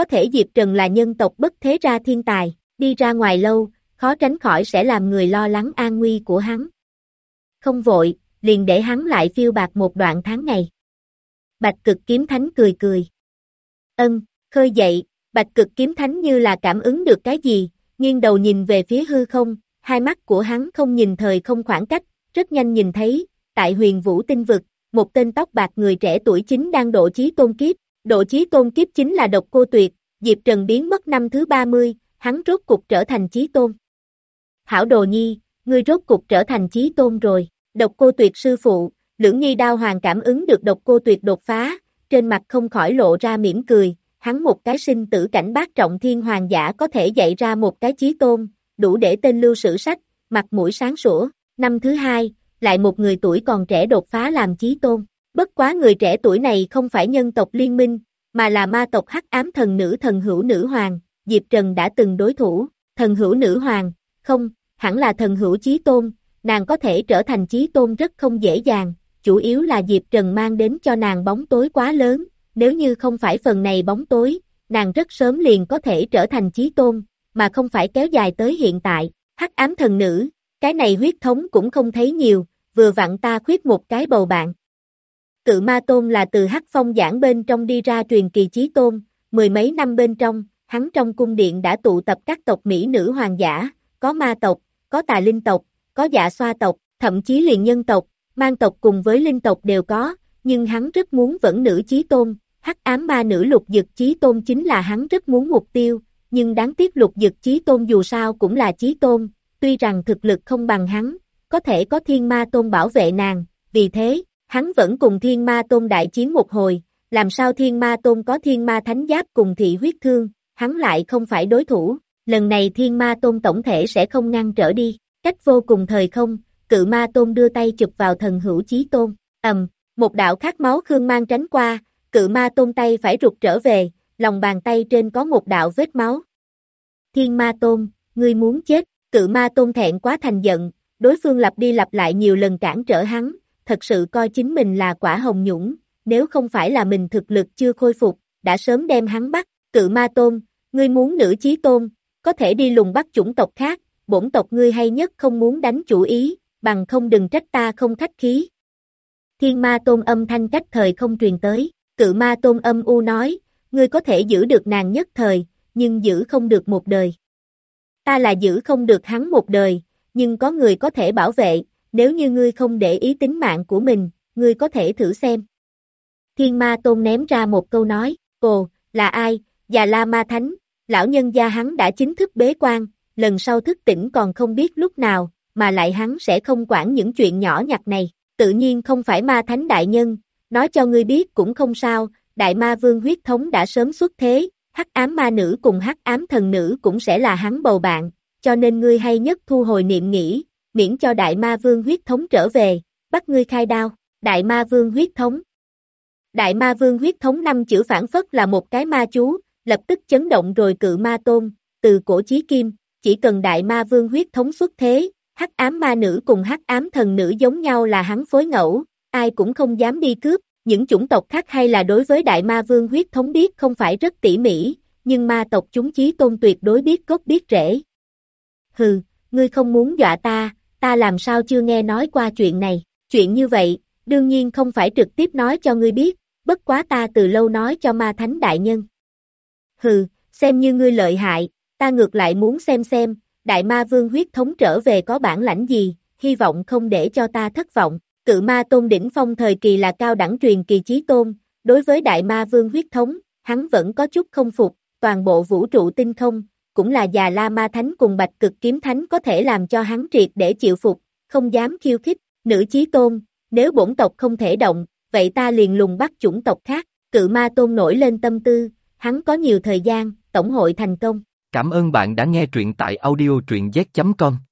có thể Diệp Trần là nhân tộc bất thế ra thiên tài, đi ra ngoài lâu, khó tránh khỏi sẽ làm người lo lắng an nguy của hắn. Không vội, liền để hắn lại phiêu bạt một đoạn tháng ngày. Bạch Cực Kiếm Thánh cười cười. Ân, khơi dậy, Bạch Cực Kiếm Thánh như là cảm ứng được cái gì, nghiêng đầu nhìn về phía hư không, hai mắt của hắn không nhìn thời không khoảng cách, rất nhanh nhìn thấy, tại Huyền Vũ Tinh Vực, một tên tóc bạc người trẻ tuổi chính đang độ chí tôn kiếp, độ chí tôn kiếp chính là Độc Cô Tuyệt, Diệp Trần biến mất năm thứ ba mươi, hắn rốt cục trở thành chí tôn. Hảo Đồ Nhi, ngươi rốt cục trở thành chí tôn rồi, Độc Cô Tuyệt sư phụ, Lưỡng Nghi Đao Hoàng cảm ứng được Độc Cô Tuyệt đột phá, trên mặt không khỏi lộ ra mỉm cười, hắn một cái sinh tử cảnh bát trọng thiên hoàng giả có thể dạy ra một cái chí tôn, đủ để tên lưu sử sách, mặt mũi sáng sủa, năm thứ hai, lại một người tuổi còn trẻ đột phá làm chí tôn, bất quá người trẻ tuổi này không phải nhân tộc liên minh, mà là ma tộc Hắc Ám Thần Nữ Thần Hữu Nữ Hoàng, Diệp Trần đã từng đối thủ, Thần Hữu Nữ Hoàng, không, hẳn là Thần Hữu Chí Tôn, nàng có thể trở thành chí tôn rất không dễ dàng, chủ yếu là Diệp Trần mang đến cho nàng bóng tối quá lớn, nếu như không phải phần này bóng tối, nàng rất sớm liền có thể trở thành chí tôn, mà không phải kéo dài tới hiện tại, Hắc Ám Thần Nữ, cái này huyết thống cũng không thấy nhiều, vừa vặn ta khuyết một cái bầu bạn. Cự Ma Tôn là từ Hắc Phong giảng bên trong đi ra truyền kỳ chí tôn, mười mấy năm bên trong, hắn trong cung điện đã tụ tập các tộc mỹ nữ hoàng giả, có ma tộc, có tà linh tộc, có dạ xoa tộc, thậm chí liền nhân tộc, mang tộc cùng với linh tộc đều có, nhưng hắn rất muốn vẫn nữ chí tôn, Hắc Ám Ma Nữ Lục Dực Chí Tôn chính là hắn rất muốn mục tiêu, nhưng đáng tiếc Lục Dực Chí Tôn dù sao cũng là chí tôn, tuy rằng thực lực không bằng hắn, có thể có Thiên Ma Tôn bảo vệ nàng, vì thế, hắn vẫn cùng Thiên Ma Tôn đại chiến một hồi, làm sao Thiên Ma Tôn có Thiên Ma Thánh Giáp cùng thị huyết thương, hắn lại không phải đối thủ, lần này Thiên Ma Tôn tổng thể sẽ không ngăn trở đi, cách vô cùng thời không, Cự Ma Tôn đưa tay chụp vào Thần Hữu Chí Tôn, ầm, một đạo khát máu khương mang tránh qua, Cự Ma Tôn tay phải rụt trở về, lòng bàn tay trên có một đạo vết máu. Thiên Ma Tôn, ngươi muốn chết, Cự Ma Tôn thẹn quá thành giận, đối phương lặp đi lặp lại nhiều lần cản trở hắn, thật sự coi chính mình là quả hồng nhũng, nếu không phải là mình thực lực chưa khôi phục, đã sớm đem hắn bắt, Cự Ma Tôn, ngươi muốn nữ chí tôn, có thể đi lùng bắt chủng tộc khác, bổn tộc ngươi hay nhất không muốn đánh chủ ý, bằng không đừng trách ta không khách khí. Thiên Ma Tôn âm thanh cách thời không truyền tới, Cự Ma Tôn âm u nói, ngươi có thể giữ được nàng nhất thời, nhưng giữ không được một đời. Ta là giữ không được hắn một đời, nhưng có người có thể bảo vệ, nếu như ngươi không để ý tính mạng của mình, ngươi có thể thử xem. Thiên Ma Tôn ném ra một câu nói, ồ, là ai, Già La Ma Thánh, lão nhân gia hắn đã chính thức bế quan, lần sau thức tỉnh còn không biết lúc nào, mà lại hắn sẽ không quản những chuyện nhỏ nhặt này, tự nhiên không phải Ma Thánh đại nhân, nói cho ngươi biết cũng không sao, Đại Ma Vương huyết thống đã sớm xuất thế, Hắc Ám Ma Nữ cùng Hắc Ám Thần Nữ cũng sẽ là hắn bầu bạn, cho nên ngươi hay nhất thu hồi niệm nghĩ, miễn cho Đại Ma Vương huyết thống trở về, bắt ngươi khai đao, Đại Ma Vương huyết thống. Đại Ma Vương huyết thống năm chữ phản phất là một cái ma chú, lập tức chấn động rồi Cự Ma Tôn, từ cổ chí kim, chỉ cần Đại Ma Vương huyết thống xuất thế, Hắc Ám Ma Nữ cùng Hắc Ám Thần Nữ giống nhau là hắn phối ngẫu, ai cũng không dám đi cướp, những chủng tộc khác hay là đối với Đại Ma Vương huyết thống biết không phải rất tỉ mỉ, nhưng ma tộc chúng chí tôn tuyệt đối biết gốc biết rễ. Hừ, ngươi không muốn dọa ta, ta làm sao chưa nghe nói qua chuyện này, chuyện như vậy, đương nhiên không phải trực tiếp nói cho ngươi biết, bất quá ta từ lâu nói cho Ma Thánh đại nhân. Hừ, xem như ngươi lợi hại, ta ngược lại muốn xem xem, Đại Ma Vương huyết thống trở về có bản lãnh gì, hy vọng không để cho ta thất vọng. Cự Ma Tôn đỉnh phong thời kỳ là cao đẳng truyền kỳ chí tôn, đối với Đại Ma Vương huyết thống, hắn vẫn có chút không phục, toàn bộ vũ trụ tinh không, cũng là Già La Ma Thánh cùng Bạch Cực Kiếm Thánh có thể làm cho hắn triệt để chịu phục, không dám khiêu khích, nữ chí tôn, nếu bổn tộc không thể động, vậy ta liền lùng bắt chủng tộc khác, Cự Ma Tôn nổi lên tâm tư, hắn có nhiều thời gian, tổng hội thành công. Cảm ơn bạn đã nghe truyện tại audio truyện z chấm com.